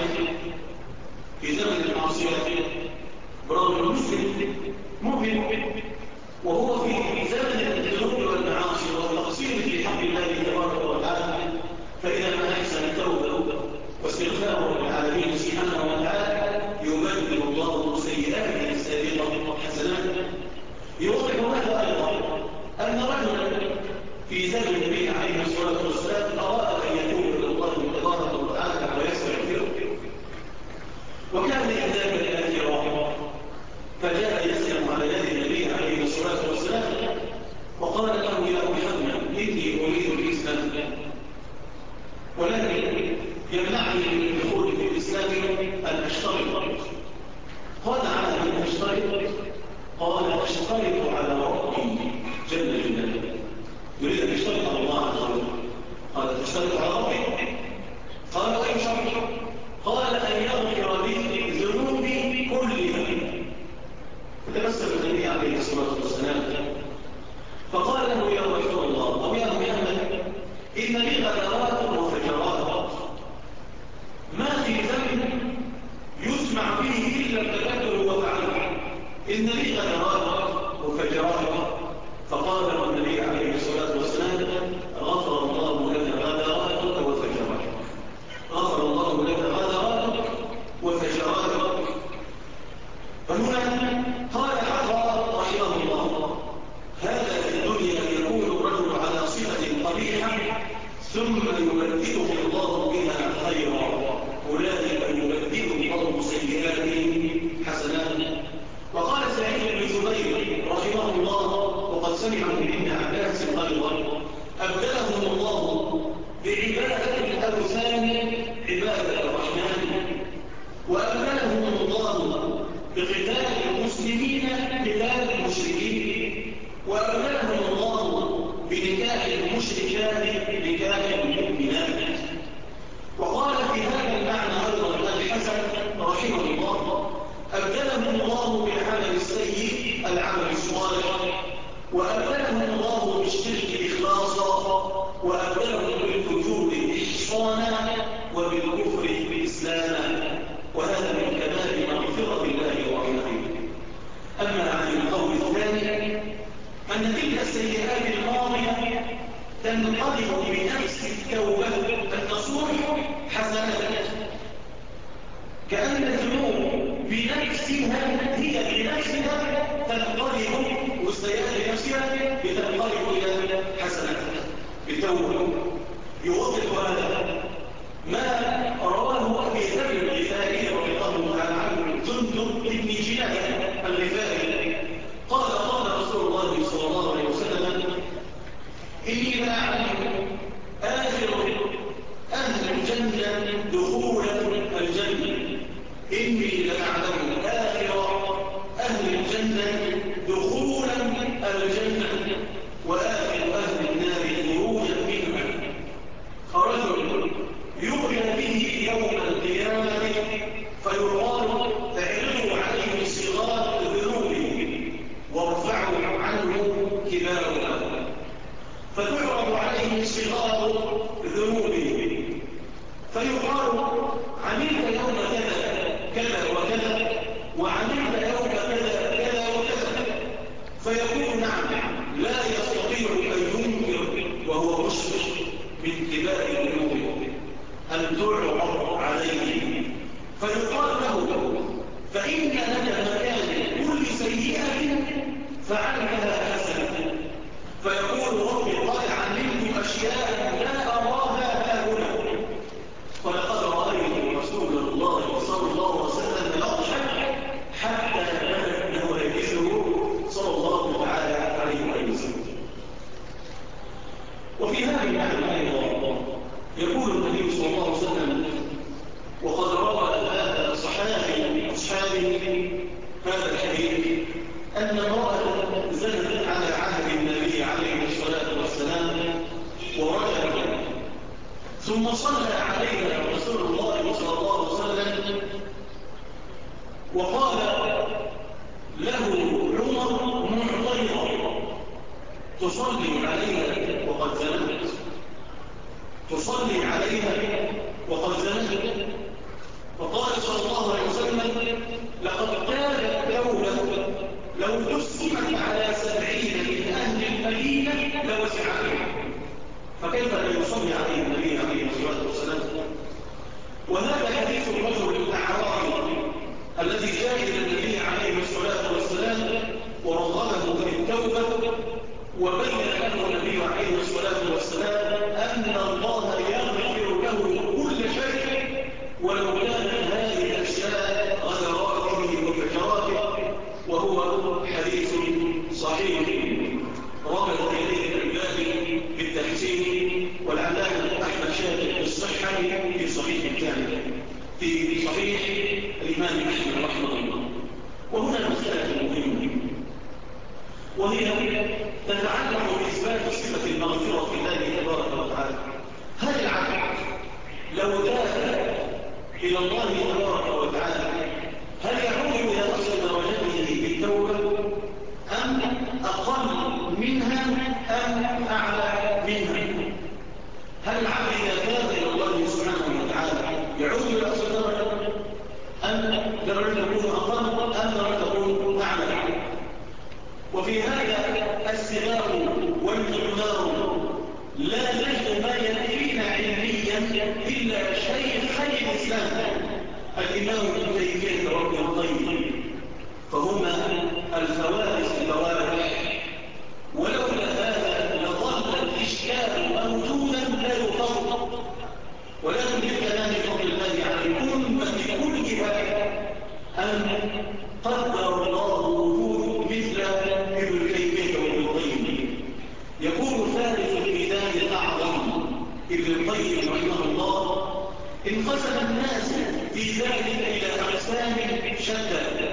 Speaker 1: المعصية برغم المسلم مؤمن وهو في زمن الذنوب والمعاصي والتقصير في حق الله تبارك وتعالى، فإذا ما أحسن التوبة واستغفاره للعالمين سبحانه وتعالى يبدل الله سيئاته السابقة حسنات. يوضح هذا أيضا أن رجلا في زمن النبي عليه الصلاة والسلام أراد أن يتوب إلى الله تبارك وتعالى ويستغفره، وكان يحتاج إلى اعتراف، فجاء يسلم على يد النبي عليه الصلاة والسلام وقال له يا محمد إني أريد الإسلام ولكن يمنعني من الدخول في الإسلام أن أشترط. قال على أن أشترط؟ قال أشترط على ربي جل جلاله. يريد أن يشترط على الله عز وجل. قال تشترط على ربي؟ قال أي شرط؟ قال أن يغفر لي ذنوبي كلها. فتبسم النبي عليه الصلاة والسلام فقال له يا رسول الله أو يا محمد إن لي غدرات وفجرات ما في ذنب يسمع به إلا التكبر وفعله، إن لي غدرات وفجرات. فقال له النبي عليه الصلاة والسلام غفر الله لك غدراتك وفجراتك، غفر الله لك غدراتك وفجراتك. فهنا قال حفظ رحمه الله هذا في الدنيا يكون الرجل على صفة قبيحة ثم يبدله الله بها خيرا، أولئك يبدل الله سيئاتهم حسنات. وقال سعيد بن جبير رحمه الله وقد سمعه من ابن عباس أيضا أبدلهم الله بعبادة الأوثان عبادة الرحمن، وأبدلهم الله بقتال المسلمين قتال المشركين، وأبدلهم الله بنكاح المشركات نكاح المؤمنات. وقال في هذا المعنى أيضا الحسن رحمه الله أبدلهم الله بالعمل السيء العمل الصالح، وأبدلهم الله بالشرك إخلاصا، وأبدلهم بالفجور إحصانا، وبالكفر إسلاما. وهذا من كمال مغفرة الله ورحمته. أما عن القول الثاني أن تلك السيئات الماضية تنقلب بنفس التوبة النصوح حسنات، كأن الذنوب بنفسها هي بنفسها تنقلب، والسيئات بنفسها بتنقلب إلى حسنات بالتوبة. يوضح هذا ما رواه أبي ذر الغفاري رضي الله تعالى عنه جندب بن جنادة الغفاري قال قال رسول الله صلى الله عليه وسلم إني لأعلم آخر أهل الجنة دخولا الجنة، إني لأعلم آخر أهل الجنة دخولا الجنة وآخر أهل النار خروجا منها. رجل يؤمن به يوم القيامة فيقال اعرضوا عليه صغار ذنوبه وارفعوا عنه كبارها، فتعرض عليه صغار ذنوبه فيقال عملت يوم كذا كذا وكذا وعملت يوم كذا كذا وكذا، فيقول نعم لا يستطيع أن ينكر وهو مشرك من كبار ذنوبه أن تعرض عليه، فيقال له فإن لك مكان كل سيئة فعلها حسنة، فيقول ربي قد علمت أشياء لا أراها هاهنا، ولقد رأيت رسول الله صلى الله عليه وسلم يضحك هذا الحديث أن امرأة زنت على عهد النبي عليه الصلاة والسلام ورجلت، ثم صلى عليها رسول الله صلى الله عليه وسلم وقال له عمر معترضا: تصلي عليها وقد زنت، تصلي عليها وقد زنت. فقال صلى الله عليه وسلم: لقد كانت توبة لو قسمت على 70 من أهل المدينة لوسعتهم. فكيف لا يصلي عليه النبي عليه الصلاة والسلام؟ وهذا حديث الرجل الأعرابي الذي جاء إلى النبي عليه الصلاة والسلام ورغبه في التوبة، وبين له النبي عليه الصلاة والسلام أن الله يغفر له كل شيء ولو كانت هذه الأشياء غدراته وفجراته، وهو حديث صحيح رغب إليه الألباني بالتحسين والعلامة أحمد شاكر بالصحة في صحيح الجامع في صحيح الإمام أحمد رحمه الله. وهنا مسألة مهمة، وهي تتعلق بإثبات صفة المغفرة في الله تبارك وتعالى. هل العبد لو تاب إلى الله تبارك وتعالى هل يعود إلى أصل درجته بالتوبة أم أقل منها أم أعلى منها؟ هل العبد إذا تاب إلى الله سبحانه وتعالى يعود إلى أصل درجة أم درجة تكون أقل أم درجة تكون أعلى؟ وفي هذا السباق والمقدار لا نجد ما يكفينا علميا إلا شيخ الإسلام الإمام ابن تيمية رحمه الله، فهما الفوارس الفوارح، ولولا هذا لظل الإشكال موجودا لا يفضل. ولكن بالكلام فضل الله عليكم بكلها أن قدر الله وجود مثل ابن تيمية وابن القيم. يقول ثالث الميدان الأعظم ابن القيم رحمه الله: انقسم الناس في ذلك إلى أقسام شتى،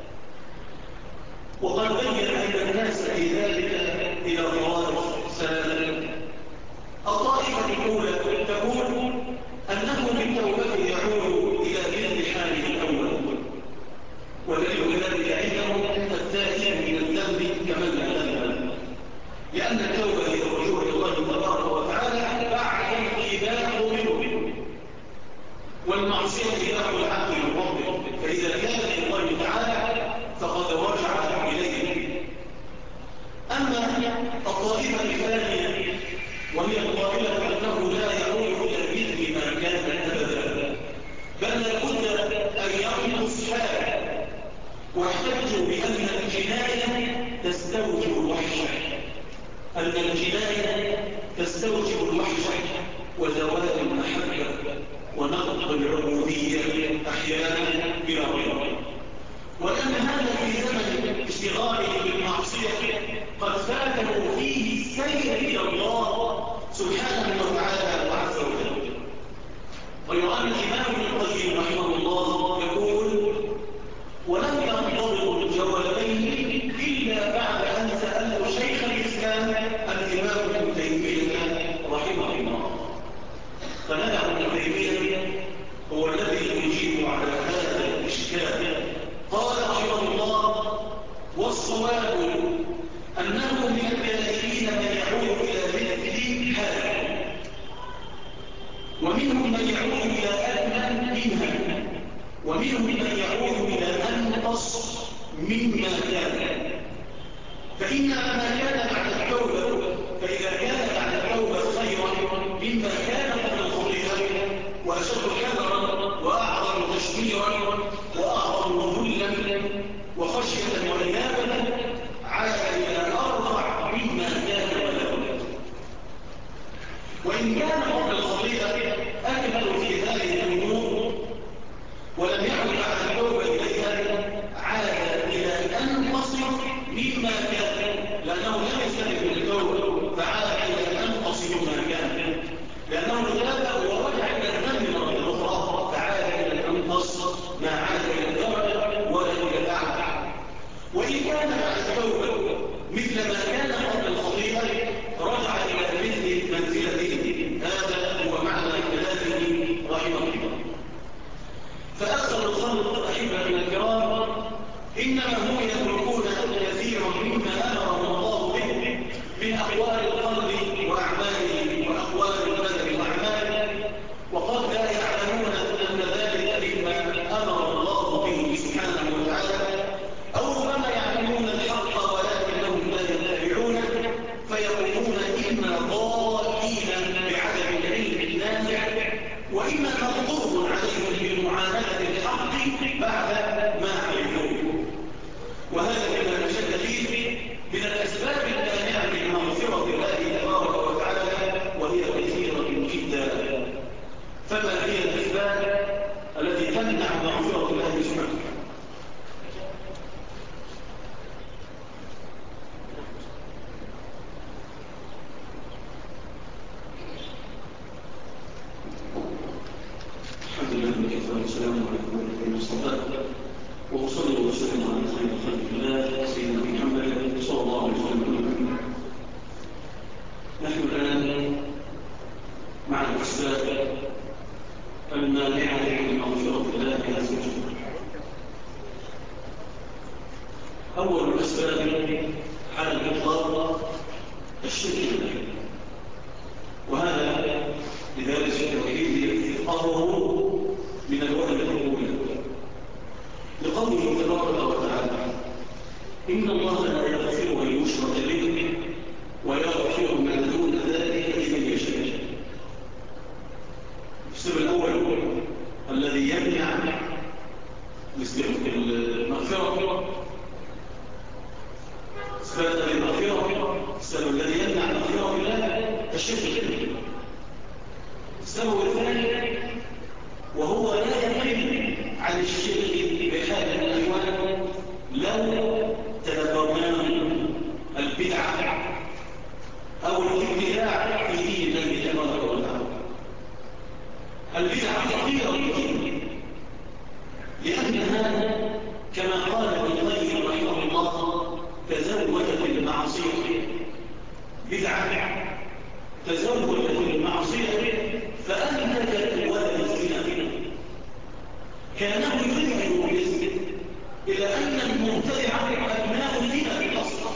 Speaker 1: وقد بين أن الناس في ذلك إلى طوائف ثلاثة. الطائفة الأولى تقول أنه بالتوبة يعود إلى مثل حاله الأول، ودليل ذلك عندهم التائب من الذنب كمن لا ذنب، لأن التوبة هي الرجوع إلى الله تبارك وتعالى بعد الإباء منه، والمعصية إباء العبد من ربه، فإذا كان لله تعالى فقد رجع إليه. أما الطائفة الثانية وهي القائلة أنه لا يعود إلى مثل ما كان أبدا، بل لابد أن ينقص حاله، واحتجوا بأن الجناية تستوجب الوحشة، أن الجناية تستوجب الوحشة وزوال المحبة ونقض العبودية أحيانا بلا غير. ولأن هذا في زمن اشتغاله بالمعصية قد فاته فيه السير إلى الله سبحانه وتعالى وعز وجل. ويرى الإمام ابن القيم رحمه الله يقول: ولم ينتظر الجوابين إلا بعد أن سألوا شيخ الإسلام الإمام ابن تيمية رحمه الله. فندع ابن تيمية هو الذي يجيب على هذا الإشكال. قال رحمه الله: والصواب أنه من الكافرين من يعود إلى مثل حاله، ومنهم من يعود إلى أكمل منها، ومنهم من يعود إلى أنقص مما كان. فإنما ما كان بعد التوبة، فإذا كان بعد التوبة خيرا مما كان قبل الخطيئة وأشد حذرا وأعظم تشميرا وأعظم ذلا وخشية وإنابة، عاد إلى أرفع مما كان ولا. وإن كان قبل الخطيئة أكمل في هذه الأمور ولم يعد بعد التوبة إليها، عاد إلى أنقص مما كان، لأنه لم يستلم التوبة فعاد إلى أنقص مما كان، لأنه تاب ورجع إلى الذنب مرة أخرى فعاد إلى الأنقص ما عاد إلى الدرجة كان بعد التوبة مثل ما كان قبل الخطيئة رجع إلى مثل منزلته. هذا هو معنى كلامه رحمه الله. فأكثر الخلق أحبة الكرام إنما هم يتركون كثيرا مما أمرهم الله به من أقوال القلب وأعماله وأقوال البدن وأعماله، وقد لا يعلمون أن ذلك مما أمر الله به سبحانه وتعالى، أو ربما يعلمون الحق ولكنهم لا يتبعونه فيقولون إما ضالين بعدم العلم النافع، وإما مغضوب عليهم بالمعاملة الحق بعد ما علموه. وهذا كما لا شك فيه من الأسباب المانعة من مغفرة الله تبارك وتعالى، وهي كثيرة جدا. فما هي الأسباب التي تمنع مغفرة الله سبحانه؟ الحمد لله والسلام على المصطفى، وأصلي وسلم على خير خلق الله سيدنا محمد صلى الله عليه وسلم. نحن الآن مع الأسباب المانعة من مغفرة الله عز وجل. أول الأسباب على الإطلاق الشرك بالله، وهذا لذلك التوحيد يفقهه من الوهن الأولى لقوله تبارك وتعالى: إن الله لا يغفر أن يشرك به ويغفر ما دون ذلك لمن يشاء. السبب الأول الذي يمنع المغفرة، السبب الذي يمنع مغفرة الله الشرك بالله. السبب الثاني وهو لا يقل عن الشرك بحال من الأحوال لو تدبرناه البدعة أو الابتداع في دين الله تبارك وتعالى. البدعة خطيرة جدا، لأنها كما قال ابن القيم رحمه الله تزودت المعصية. بدعة تزودت المعصية فأنتجت ولد الزنا، كانه يدعو بالاسم إلى أن المبتدع أبناء الزنا بالأصل،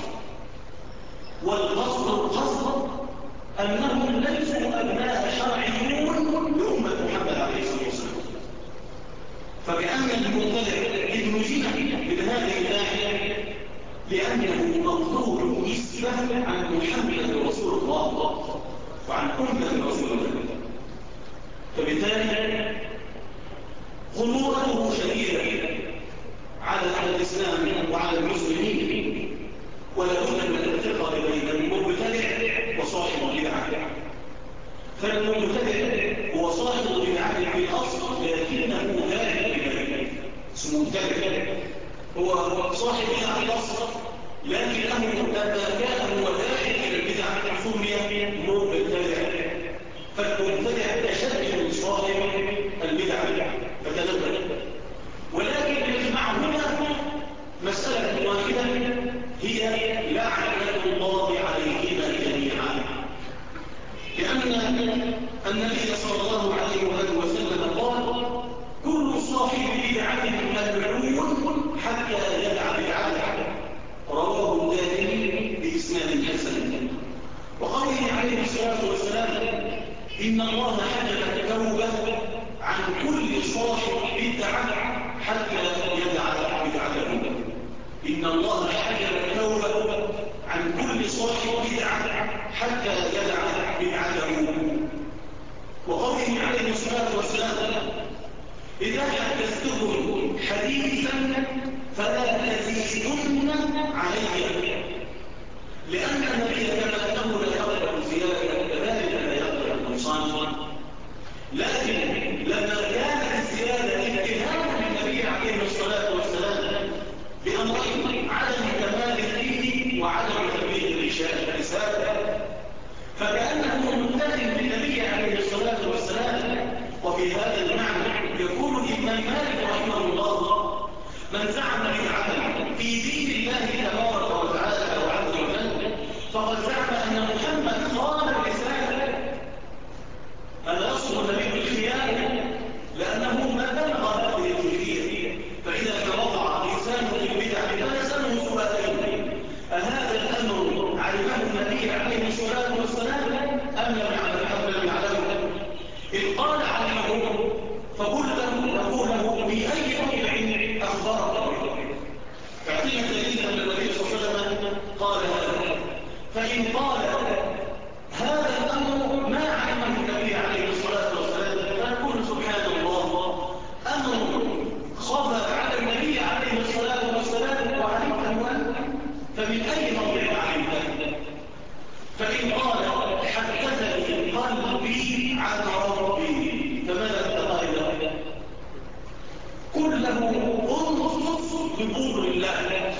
Speaker 1: والقصد أنهم ليسوا أبناء شرعيون لأمة محمد عليه الصلاة والسلام. فكأن المبتدع ابن زنا من هذه الناحية لأنه مطلوب نسبة عن محمد رسول الله وعن أمة رسول الله، فبالتالي خطورته شديدة على الإسلام وعلى المسلمين، ولا بد من التفرقة بين المبتدع وصاحب البدعة. فالمبتدع هو صاحب البدعة في الأصل لكنه داعي لبدعة، اسمه مبتدع، هو صاحب بدعة في الأصل لكنه لما كان هو داعي إلى البدعة سمي مبتدع. فالمبتدع أشد من صاحب البدعة فتنبه. ولكن يجمعهما مسألة واحدة هي لعنة الله عليهما جميعا، لأن النبي صلى الله عليه وآله وسلم قال: كل صاحب بدعة ملعون حتى يدع بدعته، رواه الدارمي بإسناد حسن. وقوله عليه الصلاة والسلام: إن الله حجب التوبة عن كل صاحب بدعة حتى يدع بدعته. إن الله حجب التوبة عن كل صاحب بدعة حتى يدع بدعته. وقوله عليه الصلاة والسلام: إذا حدثتكم حديثا فلا تزيدن علي، لأن النبي كما أنه لا يقبل زيادة كذلك لا يقبل النقصان. لكن لما كانت الزيادة اتهاما للنبي عليه الصلاة والسلام بأمرين: عدم كمال الدين وعدم تبليغ الرسالة، فكأنه متهم بالنبي عليه الصلاة والسلام. وفي هذا المعنى يقول الإمام مالك رحمه الله: من زعم بدعة في دين الله تبارك وتعالى وعز وجل فقد زعم أن محمد خان الرسالة. هذا أصل النبي بالخيانة، لأنه ما بلغ هذه الكيفية. فإذا توضع إنسان بالبدع فلسانه سؤالين: أهذا الأمر علمه النبي عليه الصلاة والسلام أم لم يعلمه؟ إن قال علمه فقل له بأي موضع أخبرك؟ فاعطينا دليلا من النبي صلى الله عليه وسلم قال هذا. فإن قال هذا الأمر ما علمه النبي عليه الصلاة والسلام فنقول سبحان الله، أمر خفى على النبي عليه الصلاة والسلام وعلمته أنت، فمن أي موضع علمته؟ فإن قال حدثني قلبي عن ربي فماذا تقال؟ قل له انصت بقول الله،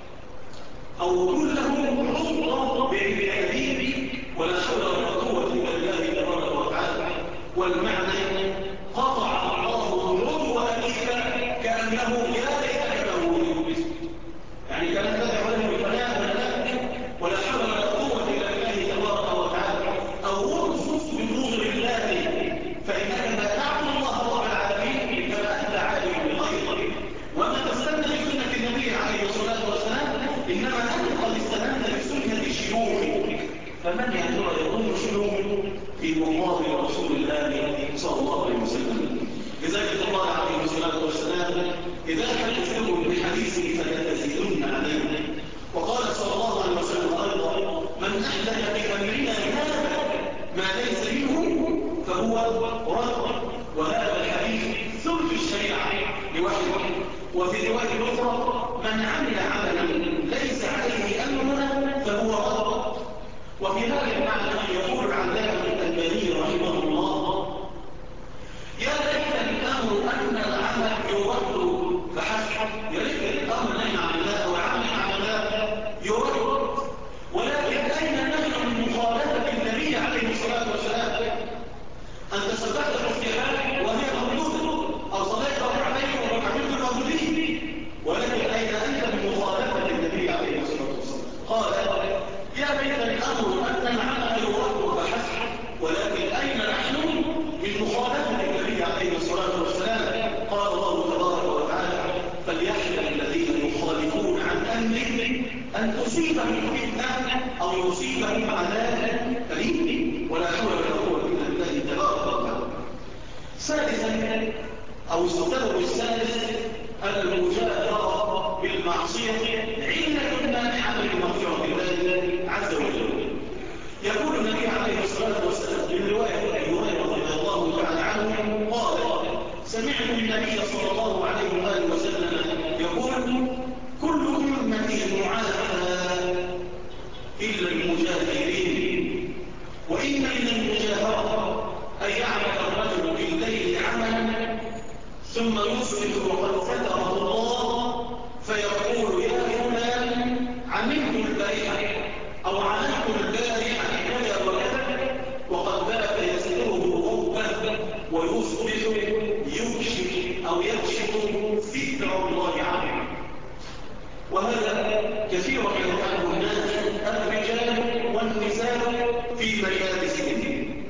Speaker 1: أو قل له عصر بعبادي ولا حول ولا قوة إلا بالله تبارك وتعالى. والمعنى قطع الله العضو أكيدا كأنه يا ليتك موجود، يعني كان تدعو له بالفناء ولا حول ولا قوة إلا بالله تبارك وتعالى. أو انصت بنور الله، فإنك ما تعبد الله رب العالمين كما أنت عالم بغيره، وما تستنى بسنة النبي عليه الصلاة والسلام، إنما أنت قد استننت بسنة شيوخك. فمن يكون شيوخ في مقابل رسول الله صلى الله عليه وسلم؟ لذلك قال عليه الصلاة والسلام: إذا حدثتكم بحديثه فلا تزيدن عليه. وقال صلى الله عليه وسلم أيضا: من أحدث في أمرنا هذا ما ليس منه فهو رد. وهذا الحديث ثلث الشريعة لوحده. وفي رواية أخرى: من عمل عملا ليس عليه أمرنا فهو رد. وفي هذا المعنى يقول العلامة الألباني رحمه الله: يا ليت الأمر أن العمل يرد فحسب. يا ليت الأمر أن عملناه وعمل عملناه يرد، ولكن أين نحن من مخالفة النبي عليه الصلاة والسلام؟ أنت صدقت الافتحان وهي موجودة، أو صليت ركعتين وركعتين موجودين، ولكن أين أنت من مخالفة النبي عليه الصلاة والسلام؟ قال: يا ليت الأمر أن العمل يرد فحسب، ولكن أين نحن من مخالفة النبي عليه الصلاة والسلام؟ قال الله تبارك وتعالى: فليحذر الذين يخالفون عن أمره أن تصيبهم فتنة أو يصيبهم عذاب أليم، ولا حول ولا قوة إلا بالله تبارك وتعالى. ثالثا، أو السبب الثالث، المجاهرة بالمعصية علة مانعة من مغفرة الله عز وجل. يقول النبي عليه الصلاة والسلام من رواية أبي هريرة رضي الله تعالى عنه قال: سمعت النبي صلى الله عليه وآله وسلم يقول: كل أمتي معافى إلا المجاهرين. وإن من المجاهرة أن يعمل الرجل بالليل عملا ثم يصبح وقد ستره الله فيقول: يا فلان عملت البارحة أو عملت البارحة كذا وكذا، وقد بات يستره ربه ويصبح يكشف أو يكشف ستر الله عنه. وهذا كثير يفعله الناس الرجال والنساء في مجالس الدين.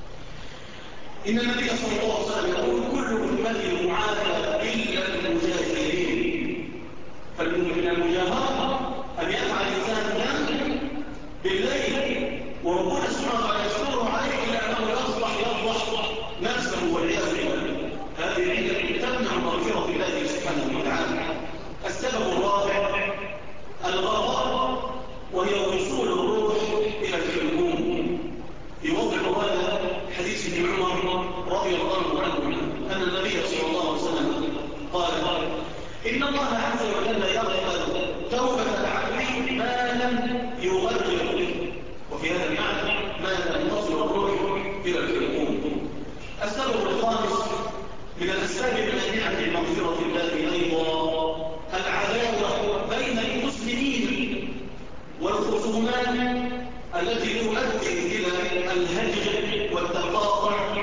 Speaker 1: إن النبي صلى الله عليه وسلم يقول: كل أمتي معافى إلا المجاهرين. فمن المجاهرة أن يفعل الإنسان ذنب بالليل وربنا سبحانه وتعالى يستره عليه إلى أنه يصبح نفسه والعياذ بالله. هذه علة تمنع مغفرة الله سبحانه وتعالى. السبب الرابع الغرغرة، وهي وصول الروح إلى الحلقوم. يوضح هذا حديث ابن عمر رضي الله عنه أن النبي صلى الله عليه وسلم قال: إن الله عز وجل يغفر توبة العبد ما لم يغرر. وفي هذا المعنى ما لم تصل الروح إلى الحلقوم. السبب الخامس من الأسباب المانعة من مغفرة الله أيضا العداوة بين المسلمين والخصومات التي تؤدي إلى الهجر والتقاطع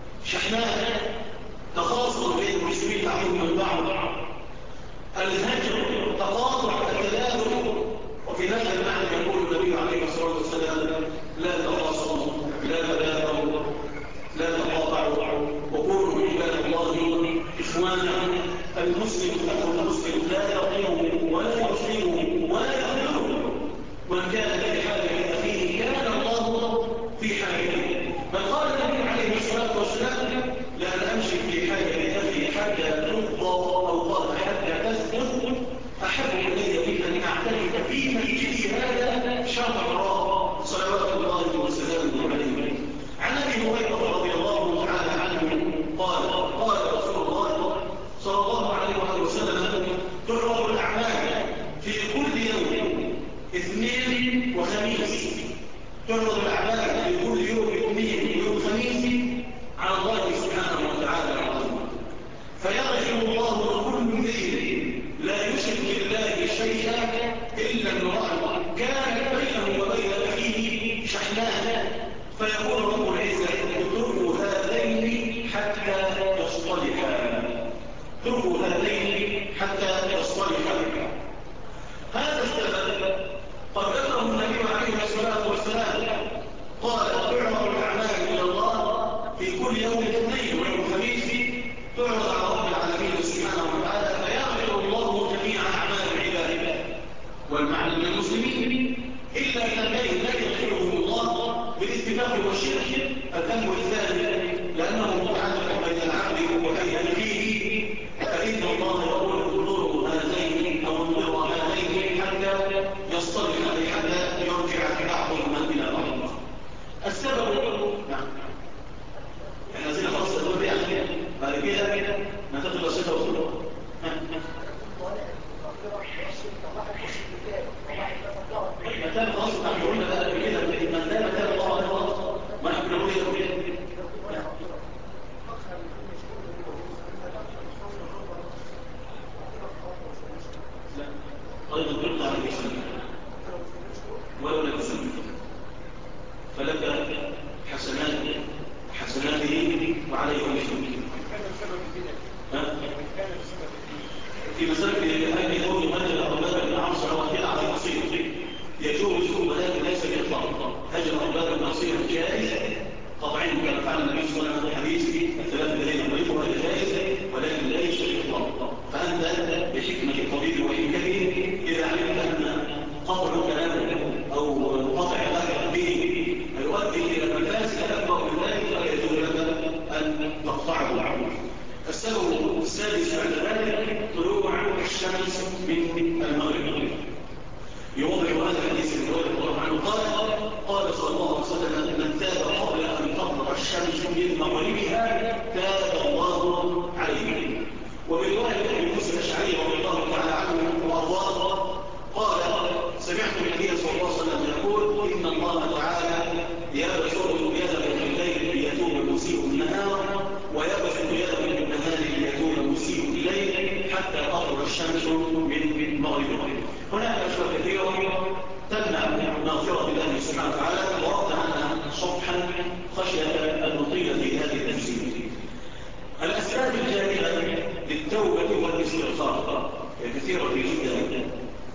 Speaker 1: شحناء تخاصم بين المسلمين بعضهم البعض. الهجر التقاطع والتدابر. وفي هذا المعنى يقول النبي عليه الصلاة والسلام لا تخاصموا لا تدابروا لا تقاطعوا وكونوا عباد الله إخوانا. المسلم أخو المسلم لا يظلمه ولا يظلمه ولا يظلمه. من كان في حاجة أخيه كان الله في حاجته. بل قال النبي عليه الصلاة والسلام لا أمشي في حاجة أخي حتى ترضى أو قال حتى تثبت أحب إلي من أن أعتكف في مسجدي هذا شهرا صلوات الله وسلامه عليه. عن أبي هريرة رضي الله تعالى عنه قال قال رسول الله صلى الله عليه وسلم تعرض الأعمال في كل يوم اثنين وخميس. تعرض الأعمال في كل يوم اثنين ويوم خميس على الله سبحانه وتعالى فيرحم الله كل امرئ لا يشرك بالله شيئا إلا امرأة كانت بينه وبين أخيه شحناء فيقول رب العزة اتركوا هذين حتى يصطلحا. اتركوا هذين حتى يصطلحا. هذا السبب قد ذكره النبي عليه الصلاة والسلام قال تعرض الأعمال إلى الله في كل يوم اثنين ويوم خميس تعرض على رب العالمين سبحانه وتعالى فيغفر الله جميع أعمال عباده والمعنى من المسلمين إلا ذنبين لا يغفرهم الله بالاتفاق والشرك. الذنب الثاني لأنه متعلق بين العبد وبين أخيه فإن الله يقول انظروا هذين أو انظروا هذين حتى يصطلح حتى يرجع بعضهما إلى بعض. السبب نعم احنا زينا خلاص الأول بيعني بعد كده نتقل الصفة وصوله متى خلاص نحن بقى كده متى الله خلاص ما نحن نقول كده لا أيضا قلت عليه السلام ولو لك سنة فلك حسناته وعليه ومشهوده في مسألة أهل قول هجر أرباب بن عاصر وكيل على المصير يجوز ولكن ليس بإطلاق. هجر أرباب المعصية جائز طبعا كما فعل النبي صلى الله عليه وسلم في حديثه الثلاث الذين نضيفها جائز ولكن ليس بإطلاق. فأنت بحكمة الطبيب وحكمته إذا علمت أن قطع كلامك أو قطع الأجر به يؤدي إلى مفاسد أكبر من ذلك فلا يجوز لك أن تقطعه. السبب السادس بعد ذلك طلوع الشمس من المغرب. يوضح هذا الحديث من رضي الله عنه قال صلى الله عليه وسلم من تاب قبل أن تطلع الشمس من مغربها تاب الله عليه. وبرواية أبي موسى الأشعري رضي الله تعالى عنه وأرضاه قال سمعت النبي صلى الله عليه وسلم يقول إن الله تعالى يبسط يده في الليل ليتوب المسيء النهار ويبسط يده في النهار ليتوب المسيء الليل حتى تطلع الشمس من مغربها. هناك أشياء كثيرة تمنع مغفرة الله سبحانه وتعالى ورد عنها صفحا خشية أن نطيل في هذه التفسير. الأسباب الجامعة للتوبة والاستغفار كثيرة جدا.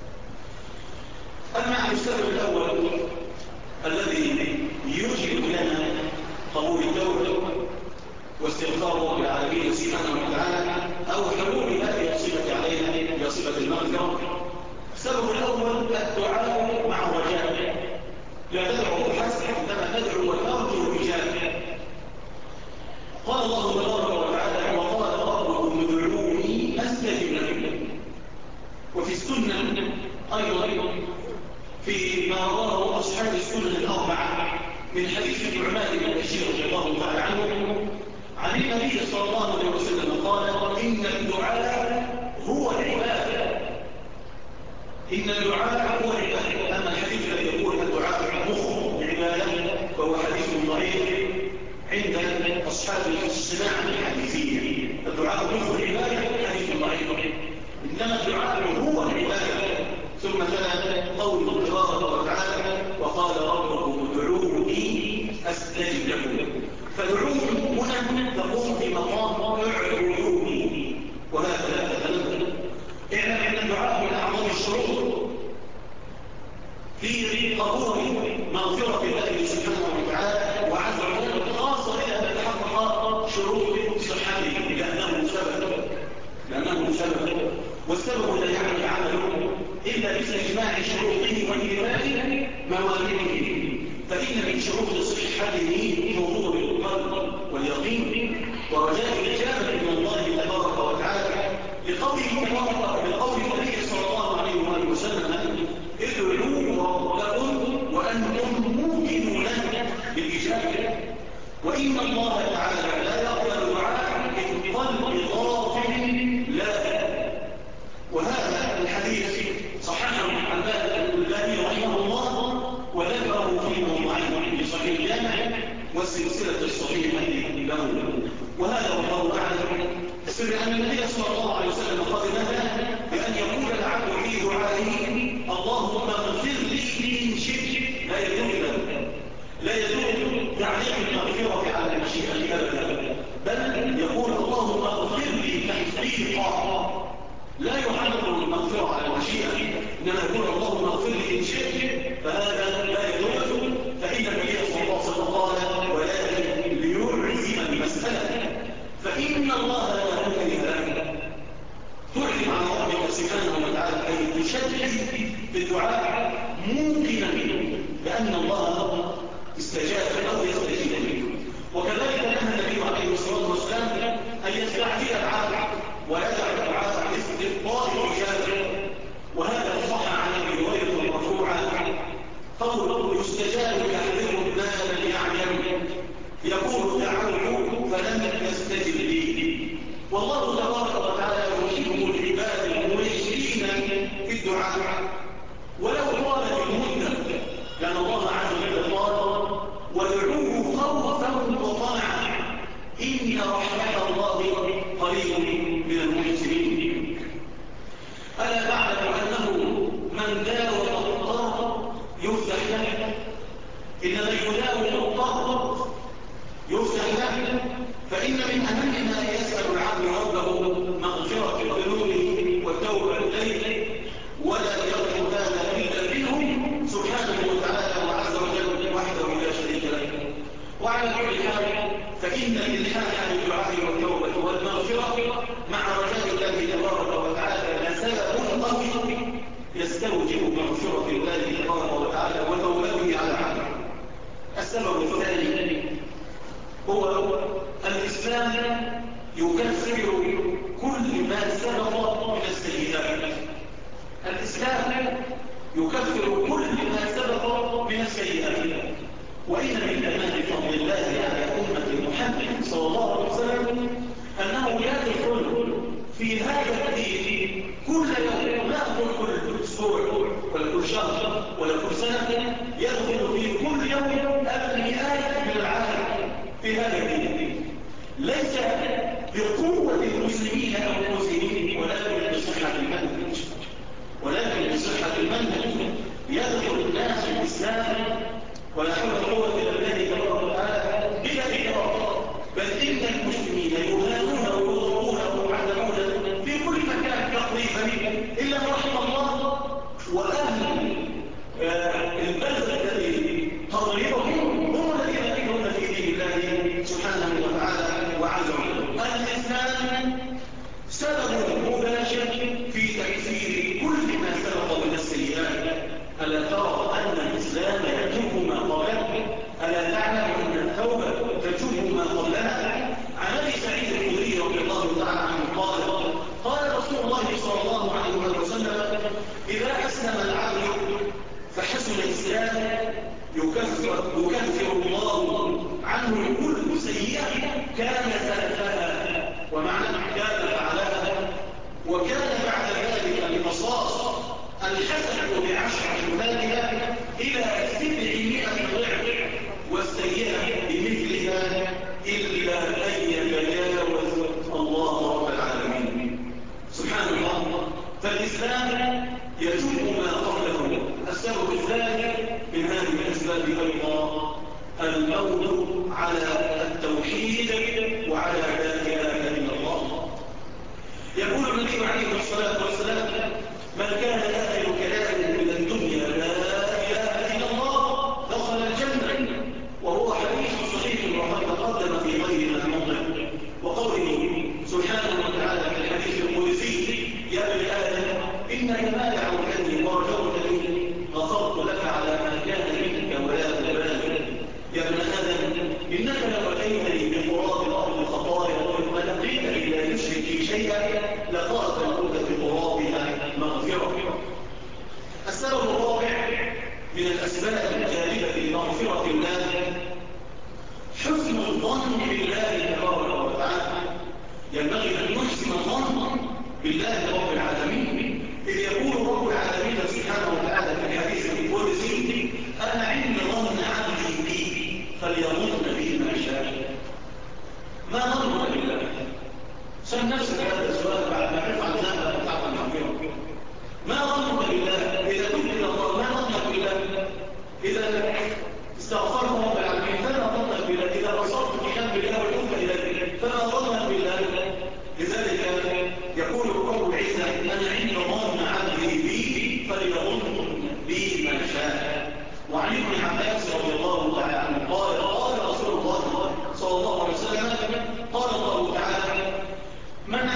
Speaker 1: أما السبب الأول الذي يوجب لنا قبول التوبة واستغفار رب العالمين سبحانه وتعالى أو حلول هذه الصفة علينا هي صفة المغفرة. السبب الأول الدعاء مع الرجاء. لا تدعو حسب إنما تدعو وترجو الإجابة. قال الله تبارك وتعالى وقال ربكم ادعوني أستجب لكم. وفي السنة أيضا في ما رواه أصحاب السنن الأربعة من حديث النعمان بن بشير رضي الله تعالى عنه عن النبي صلى الله عليه وسلم قال إن الدعاء هو العبادة. إن الدعاء هو العبادة. أما الحديث الذي يقول الدعاء مخ العبادة فهو حديث ضعيف عند أصحاب الصناعة الحديثية. الدعاء مخ العبادة حديث ضعيف إنما الدعاء هو العبادة. ثم تلا قول تبارك وتعالى وقال ربكم ادعوني أستجب لكم. فادعوني هنا تقوم في مقام اعبدوني وهكذا تتنبه. اعلم أن الدعاء من أعظم وانتفاء موانعه، فإن من شروط صحته حضور القلب واليقين ورجاء الإجابة من الله تبارك وتعالى لقوله تبارك بالقول النبي صلى الله عليه وآله وسلم ادعوا ربكم وأنتم موقنون بالإجابة، وإن الله تعالى لا يقبل دعاء بالقلب غافل لا. وهذا الحديث صححه العلامة الألباني رحمه الله وذكره في موضوعين في صحيح الجامع والسلسلة الصحيحة له. وهذا والله أعلم سر أن النبي صلى الله عليه وسلم قد نهى بأن يقول العبد في دعائه اللهم اغفر لي إن شئت، لا يدل تعليق المغفرة على المشيئة أبدا، بل يقول اللهم اغفر لي تحقيقا، لا يحرم المغفرة على المشيئة، إنما يقول اللهم اغفر لي إن شئت، فهذا لا يدل. فإن النبي صلى الله عليه وسلم قال ولكن ليعزم المسألة، فإن الله لا يكره تعلم عن ربك سبحانه وتعالى أي تشدد في الدعاء موقنا بأن الله استجاب أو يستجيب منه. وكذلك نهى النبي عليه الصلاة والسلام أن يستعجل العبد ويدع الدعاء عن استبطاء الإجابة، وهذا صح عن أبي هريرة مرفوعا قوله يستجاب لأحدكم ما لم يعلم يقول دعوت فلم يستجب لي. والله تبارك وتعالى يحب العباد المنشئين في الدعاء ولو طالت المدة، لأن الله عز وجل قال وادعوه خوفا وطمعا إن رحمة الله قريب من المحسنين. ألا تعلم أنه من داوم الضر يفتح له، إن من يداوم الضر يفتح له، فإن من أهم ما يسأل العبد ربه مغفرة ذنوبه والتوبة إليه، ولا يرجو هذا إلا منه سبحانه وتعالى وعز وجل وحده لا شريك له. وعلى كل حال فإن الإلحاح بالدعاء والتوبة والمغفرة مع رجاء الله تبارك وتعالى لسبب قوي يستوجب مغفرة الله تبارك وتعالى وتوبته على عبده. السبب الثاني هو الإسلام يكفر كل ما سبق من السيئات. الإسلام يكفر كل ما سبق من السيئات، وإن من كمال فضل الله على أمة محمد صلى الله عليه وسلم أنه يدخل في هذا الدين كل يوم، لا أقول كل أسبوع ولا كل شهر ولا كل سنة، يدخل في كل يوم المئات من العالم في هذا الدين، ليس بقوة المسلمين أو المسلمين ولكن بصحة المنهج، ولكن بصحة المنهج يدخل الناس في الإسلام ولا حول ولا قوة إلا بالله تبارك وتعالى بلا إكراه، بل إن المسلمين يهانون ويضربون ويعذبون في كل مكان تقريبا إلا ما رحم الله، وأهل البلد الذي تضربهم هم الذين يدخلون في دين الله سبحانه وتعالى وعز وجل. الإسلام سبب مباشر في تكفير كل ما سبق من السيئات. ألا ترى أن الإسلام يجب ما قبله؟ ألا تعلم أن التوبة تجب ما قبلها؟ عن أبي سعيد الخدري رضي الله تعالى عنه قال رسول الله صلى الله عليه وسلم إذا أسلم العبد فحسن إسلامه يكفر الله عنه كل سيئة كان سلفها، ومعنى كان فعلها، وكان بعد ذلك لقصاص الحسنة بعشر أمثالها إلى 700 ضعف، والسيئة بمثلها إلا أن يتجاوز الله رب العالمين. سبحان الله. فالإسلام يجب ما قبله. السبب الثاني من هذه الأسباب أيضا الموت على التوحيد وعلى لا إله إلا الله. يقول النبي عليه الصلاة والسلام من كان آخر كلامه من الدنيا لا إله إلا الله دخل الجنة، وهو حديث صحيح وقد تقدم في غير الموضع. وقوله سبحانه وتعالى في الحديث القدسي يا ابن آدم إنك ما دعوتني ورجوتني غفرت غفرت لك على ما كان منك ولا تبالي يا ابن آدم إنك لو أتيتني بقراب الأرض خطايا ثم لقيتني لا تشرك شيئا لقاتلتك بقرابها مغفرة. السبب الرابع من الأسباب الجالبة لمغفرة الله حسن الظن بالله تبارك وتعالى. ينبغي أن نحسن الظن بالله رب العالمين، إذ يقول رب العالمين سبحانه وتعالى في الحديث القدسي أنا عند ظن عبدي بي فليظن بي ما شاء. ما ظنك بالله؟ سل نفسك هذا السؤال بعد ما تفعل ذنبا وتعطى المغفرة. ما ظنك بالله؟ إذا كنت إلى الله ما ظنك بالله؟ إذا استغفرت رب العالمين فما ظنك بالله؟ إذا بصرت في جنب الله والأمة إليه فما ظنك بالله؟ لذلك يقول رب العزة أنا عند ظن عبدي بي فليظن بي ما شاء. وعن ابن عباس رضي الله تعالى عنه قال قال رسول الله صلى الله عليه وسلم قال الله تعالى من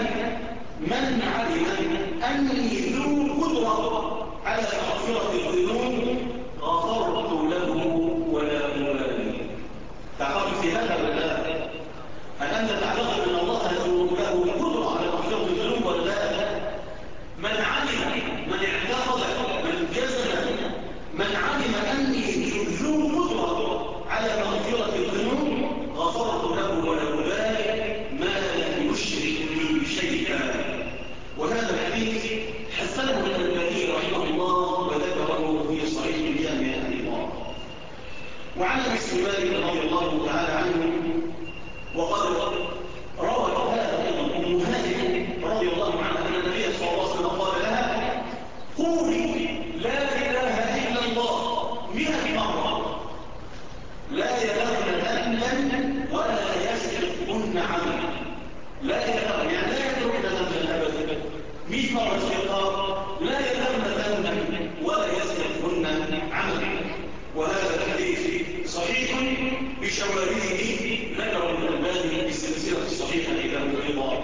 Speaker 1: علم أني ذو قدرة على مغفرة الذنوب غفرت له ولا أبالي. تعرف في هذا ولا هل أنت تعتقد أن الله له قدرة على مغفرة الذنوب ولا لا؟ من علم، من اعتقد، من جزم، من علم أني ذو قدرة على مغفرة الذنوب غفرت له ولا أبالي ما لم يشرك بي شيئا. وهذا الحديث حسنه الألباني رحمه الله وذكره في صحيح الجامع الإمام. وعن أنس بن مالك رضي الله تعالى عنه وقد روى هذا أيضا أم هانئ رضي الله عنها أن النبي صلى الله عليه وسلم قال لها قولي لا إله إلا الله 100 مرة لا يدخل ذنبا ولا يسرقن عملا. لا يدخل يعني لا يتركن ذنبا أبدا. 100 مرة استغفار لا يدخل ذنبا ولا يسرقن عملا. وهذا الحديث صحيح بشواهده ذكر الألباني بالسلسلة الصحيحة إلى الرضا.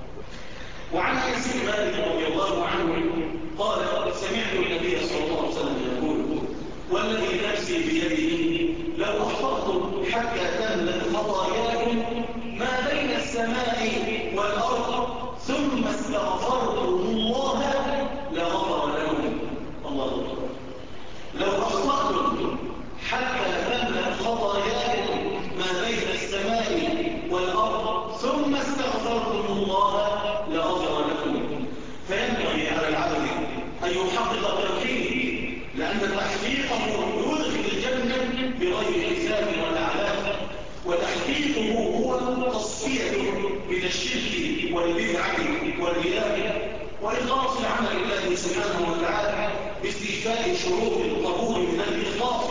Speaker 1: وعن أنس بن مالك رضي الله عنه قال سمعت النبي صلى الله عليه وسلم يقول والذي نفسي بيده لو أخطأتم حتى تملأ خطاياكم ما بين السماء والأرض ثم استغفرتم الله لغفر لكم. الله أكبر. لو أخطأتم حتى تملأ خطاياكم ما بين السماء والأرض ثم استغفرتم الله لغفر لكم. فينبغي على العبد أن يحقق توحيده لأن تحقيقه يدخل الجنة بغير حساب ولا عذاب، وتحقيقه هو تصفية من الشرك والبدعة والرياء وإخلاص العمل لله سبحانه وتعالى باستيفاء شروط القبول من الإخلاص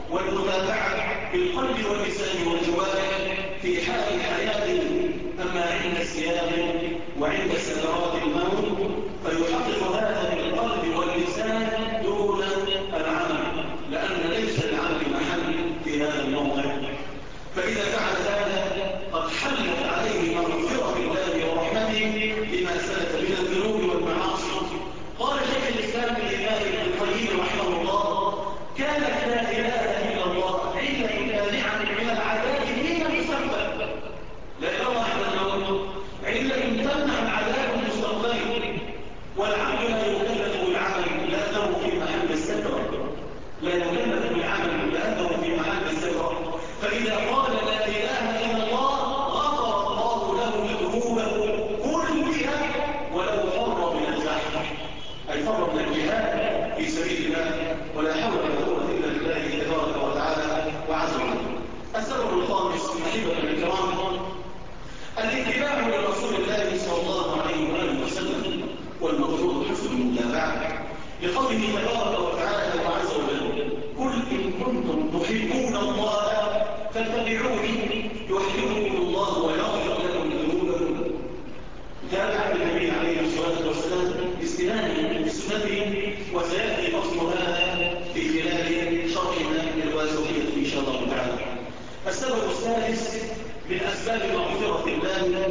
Speaker 1: والمتابعة بالقلب واللسان والجوارح في حال الحياة. أما عند السياق وعند سكرات الموت فيحقق هذا بالقلب واللسان دون العمل، لأن ليس العمل محل في هذا الموضع. فإذا فعل هذا قد حلت عليه مغفرة الله ورحمته لما سلف من الذنوب والمعاصي. قال شيخ الإسلام الإمام ابن القيم رحمه الله كانت لا إله إلا الله علة مانعة من العذاب حين يسبب. لا يرى أحد الموت علة تمنع العذاب المستقبلي، والعبد لا يكلف بالعمل لأنه في محل الستر، لا يكلف بالعمل لأنه في محل الستر. فإذا قال لا إله إلا الله غفر الله له ذنوبه كلها ولو فر من الزحف، أي فر من الجهاد في سبيل الله، ولا حول ولا قوة إلا بالله تبارك وتعالى وعز وجل. السبب الخامس أحبة الكرام الاتباع لرسول الله صلى الله عليه وآله وسلم، والمقصود حسن المتابعة لقوله تبارك وتعالى وعز وجل قل إن كنتم تحبون الله فاتبعوني يحببكم الله ويغفر لكم ذنوبكم. تابع النبي عليه الصلاة والسلام باستنانه بسنته، وسيأتي فصل هذا في خلال شرحنا الواسطية إن شاء الله تعالى. السبب الثالث من أسباب مغفرة الله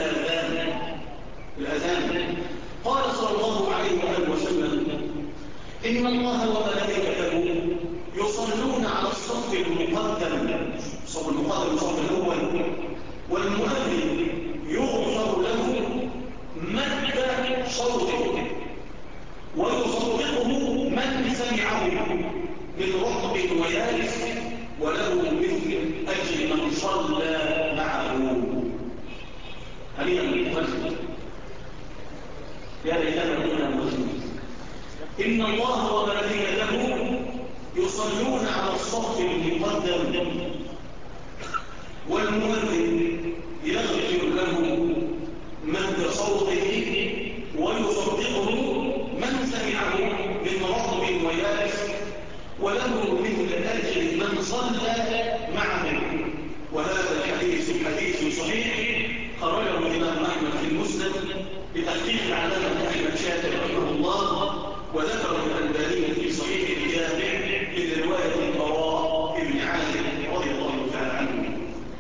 Speaker 1: الأذان. قال صلى الله عليه وسلم إن الله وملائكته يصلون على الصف المقدم، الصف المقدم الصف الأول، والمؤذن يغفر له مد صوته ويصدقه من سمعه من رطب ويابس، وله مثل أجر من صلى معه. هنيئا للمؤذن، يا ليتنا كنا مؤذنين. إن الله وملائكته يصلون على الصف المقدم، والمؤذن يغفر له مد صوته ويصدقه من سمعه من رطب ويابس، وله مثل أجر من صلى معه. وهذا الحديث حديث صحيح خرجه الإمام أحمد في المسند بتحقيق العلامة أحمد شاكر رحمه الله، وذكر الألباني في صحيح الجامع من رواية البراء بن عازب رضي الله تعالى عنه.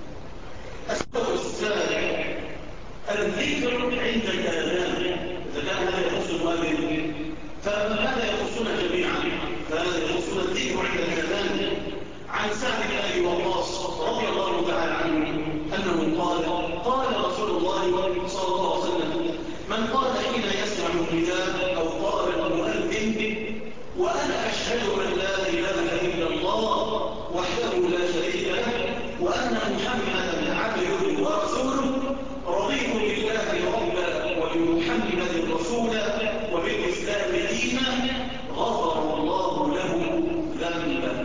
Speaker 1: السبب السابع الذكر عند الآذان. إذا كان هذا يخص المؤذن فهذا يخصنا جميعا، فهذا يخصنا الذكر عند الآذان. عن سعد بن أبي وقاص رضي الله تعالى عنه أنه قال: قال رسول الله صلى الله عليه وسلم: من قال حين يسمع النداء أو قال المؤذن: وأنا أشهد أن لا إله إلا الله وحده لا شريك له وأن محمدا عبده ورسوله، رضيت بالله ربا وبمحمد رسولا وبالإسلام دينا، غفر الله له ذنبه.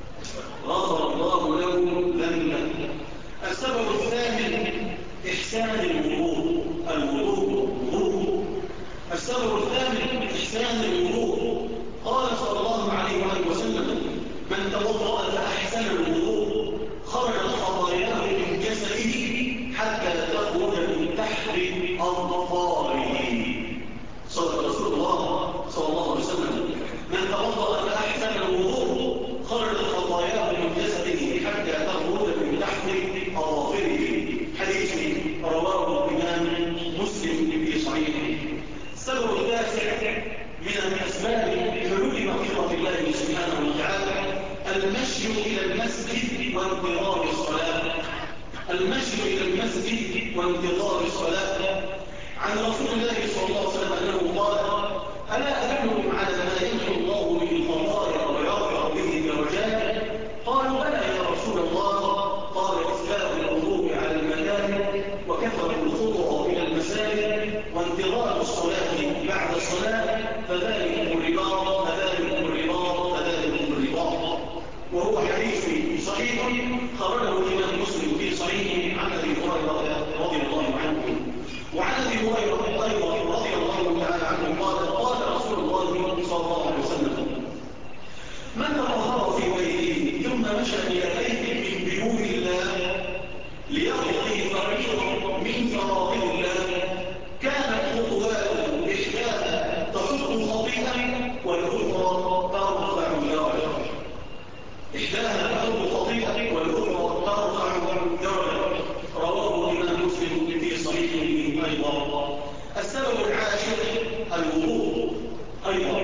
Speaker 1: غفر الله له ذنبه. السبب الثامن إحسان الوضوء. الوضوء. السبب الثامن إحسان الوضوء. قال صلى الله عليه وسلم: من توضأ فأحسن الوضوء خرجت خطاياه من جسده حتى تخرج من تحت أظفاره. صدق رسول الله صلى الله عليه وسلم: من توضأ فأحسن الوضوء خرجت خطاياه من جسده حتى تخرج من تحت أظافره. حديث رواه الإمام مسلم في صحيحه. السبب التاسع من أسباب حلول مغفرة الله سبحانه وتعالى المشي إلى المسجد وانتظار الصلاة. المشي إلى المسجد وانتظار الصلاة. عن رسول الله صلى الله عليه وسلم أنه قال: ألا أدلكم على ما يمحو الله به الخطايا ويرفع به الدرجات؟ قالوا: بلى يا رسول الله. قال: إسباغ الوضوء على المكان، وكثرة الخطوة إلى المساجد، وانتظار الصلاة بعد الصلاة، فذلكم الرباط فذلكم الرباط فذلكم الرباط. وهو حديث صحيح خرجه الإمام مسلم في صحيحه عن أبي هريرة رضي الله عنه. وعن أبي هريرة أيضا رضي الله تعالى عنه قال: قال رسول الله صلى الله عليه وسلم: من تطهر في بيته ثم مشى إلى بيت من بيوت الله ليقضي فريضة من فرائض الله، كانت خطواته إحداها تحط خطيئة والأخرى ترفع درجة. إحداها تحط خطيئة والأخرى ترفع درجة. رواه الإمام مسلم في صحيحه أيضا. السبب العاشر الوضوء. أيضا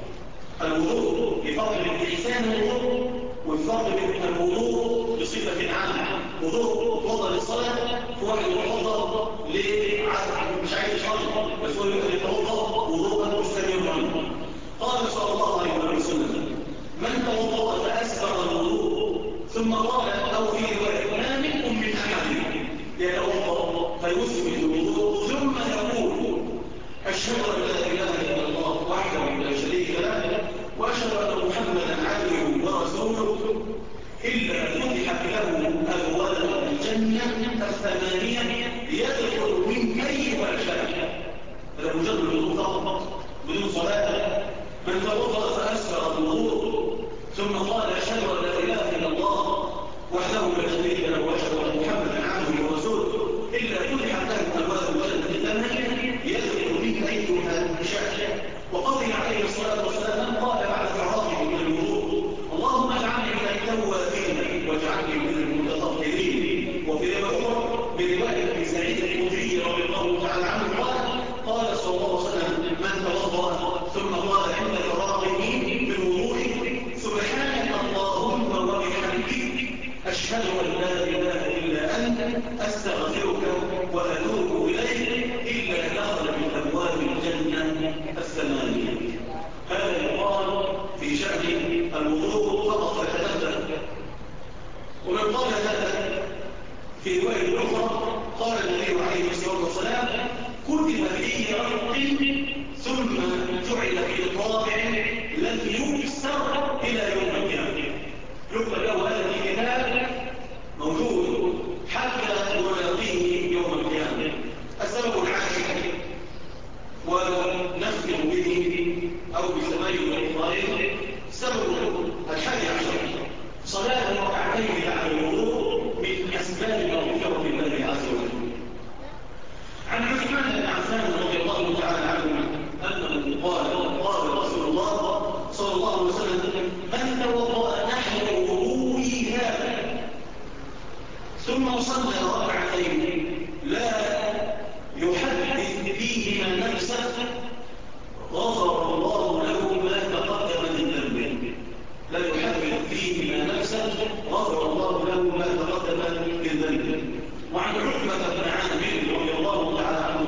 Speaker 1: الوضوء بفضل إحسان الوضوء والفرق بين الوضوء بصفة عامة. وضوء فضل الصلاة، فواحد يتوضأ لعدد مش عايز يصلي بس هو يتوضأ وضوءا مستمرا. قال صلى الله عليه وسلم: من توضأ فأسبغ الوضوء ثم قال أو في رواية ما منكم من أحد يتوضأ فيسبغ الوضوء ثم يقول: أشهد أن لا إله إلا الله وحده لا شريك له وأشهد أن محمدا عبده ورسوله، إلا فتحت له أبواب الجنة الثمانية يدخل من أيها شاء. هذا مجرد الوضوء فقط بدون صلاة. من توضأ فأسبغ الوضوء ثم قال: أشهد أن لا إله إلا الله وحده لا شريك له وأشهد أن محمدا عبده ورسوله، إلا فتحت له أبواب الجنة الثمانية يدخل من أيها شاء. وقضي عليه الصلاة والسلام قال بعد فرائض من الوضوء: اللهم اجعلني من التوابين واجعلني من المتطهرين. وفي برواية ابن سعيد الخدري رضي الله تعالى عنه قال: قال صلى الله عليه وسلم: من توضأ ثم قال عند فراغه عليه الصلاة والسلام كتب فيه رق ثم جعل في طابع لم يكسر إلى يوم القيامة. يكتب له هذا الكتاب موجود حتى نلاقيه يوم القيامة. السبب العاشر ونختم به أو بسبيل الإطلاق سبب 11 صلاة ركعتين بعد الوضوء من أسباب مغفرة الله عز وجل. عن عثمان بن عفان رضي الله تعالى عنه أنه قال رسول الله صلى الله عليه وسلم: من توضأ نحو وضوئي هذا ثم صلى ركعتين لا يحدث فيهما نفسه غفر الله له ما تقدم من ذنبه. لا يحدث فيهما نفسه غفر الله له ما تقدم من ذنبه. وعن عقبة بن عامر رضي الله تعالى عنه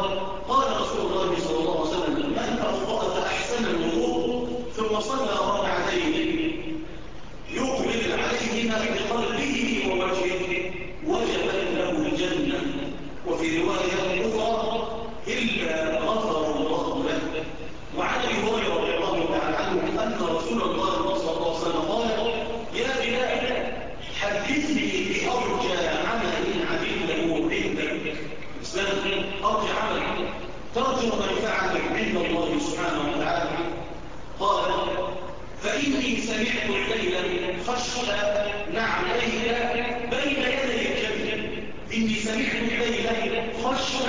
Speaker 1: قال رسول الله صلى الله عليه وسلم: من توضأ فأحسن الوضوء ثم صلى ركعتين يقبل عليهما بقلبه ووجهه وجبت له الجنة. وفي رواية أخرى: إلا غفر الله له. وعن أبي هريرة رضي الله تعالى عنه أن رسول الله صلى الله عليه وسلم قال: يا بلال حدثني بأرجى عمل عمله عندك. إسلام أرجى عمل ترجو منفعته عند الله سبحانه وتعالى. قال: فإني سمعت الليلة خشى نعليك بين يدي الجنة. إني سمعت الليلة خشى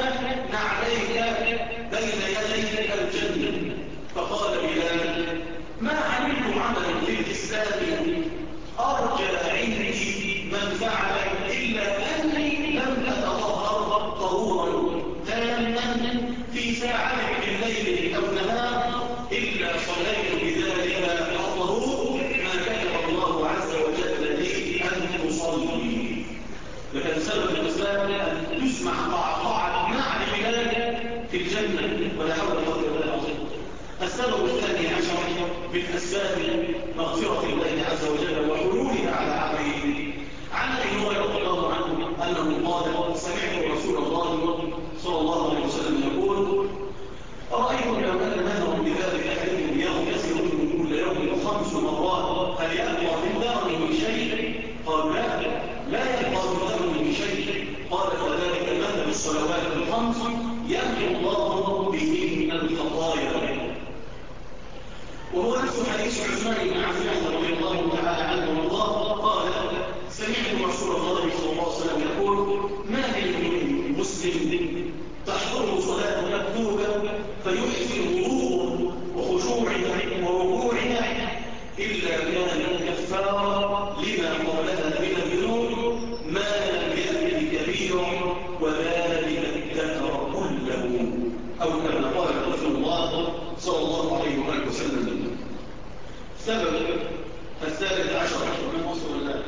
Speaker 1: نعليك بين يدي الجنة. فقال بلال: ما عملت عملا في الإسلام أرجى عندي منفعة إلا أني لم أتطهر طهورا تاما في ساعة من الليل أو نهار إلا صليت بذلك الطهور ما كتب الله عز وجل لي أن تصلي. لكن سبب الإسلام أن تسمع طاعة مع بلال في الجنة ولا حول ولا قوة إلا بالله. السبب الثاني عشر من أسباب مغفرة الله عز وجل وحلولها على عبده. عن أبي هريرة رضي الله عنه أنه قال: سمعت رسول الله صلى الله عليه وسلم يقول: أرأيتم لو أن نهرا بذلك أحدكم يغتسل كل يوم 5 مرات هل يبقى من داره من شيء؟ قال: لا يبقى من داره من شيء. قال: فذلك مثل الصلوات ال5 يمحو الله بهن الخطايا. وهو نفس حديث عثمان بن عفان رضي الله تعالى عنه وارضاه قال: سمعت رسول الله صلى الله عليه وسلم يقول: ما من مسلم تحضره صلاة مكتوبة فيحسن وضوءه وخشوعه وركوعه إلا كان كفارا لما قبلها من الذنوب ما لم يأت كبيرا وذلك الدهر كله، أو كما قال رسول الله صلى الله عليه وآله وسلم. سبب 13 من وصل الله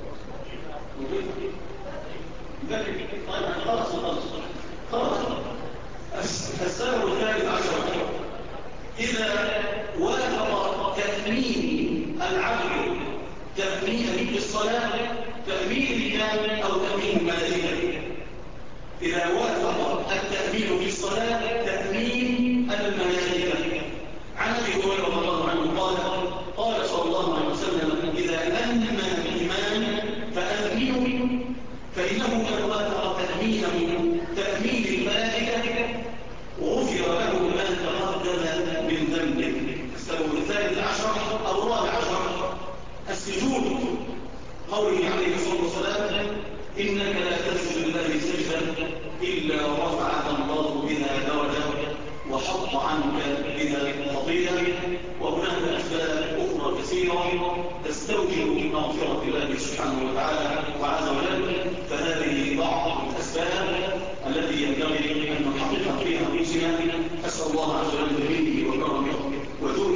Speaker 1: السبب 13 إذا وافق تأمين العبد تأمين بالصلاة تأمين كامل أو تأمين مالية. إذا وافق التأمين بالصلاة تأمين الملائكة. عن أبي هريرة رضي الله عنه قال صلى الله عليه وسلم: إذا أمن الإيمان فأمنوا فإنه من وافق تأمين الملائكة غفر له ما تقدم من ذنبه. السبب 13 أو 14 السجود. قوله عليه الصلاة والسلام: إنك لا تسجد لله سجدا إلا رفعك الله بها درجة وحط عنك بها خطيئة. وهناك أسباب أخرى كثيرة تستوجب مغفرة الله سبحانه وتعالى وعز وجل. فهذه بعض الأسباب التي ينبغي أن نحقق فيها أنفسنا. أسأل الله عز وجل بمنه وكرمه وجوده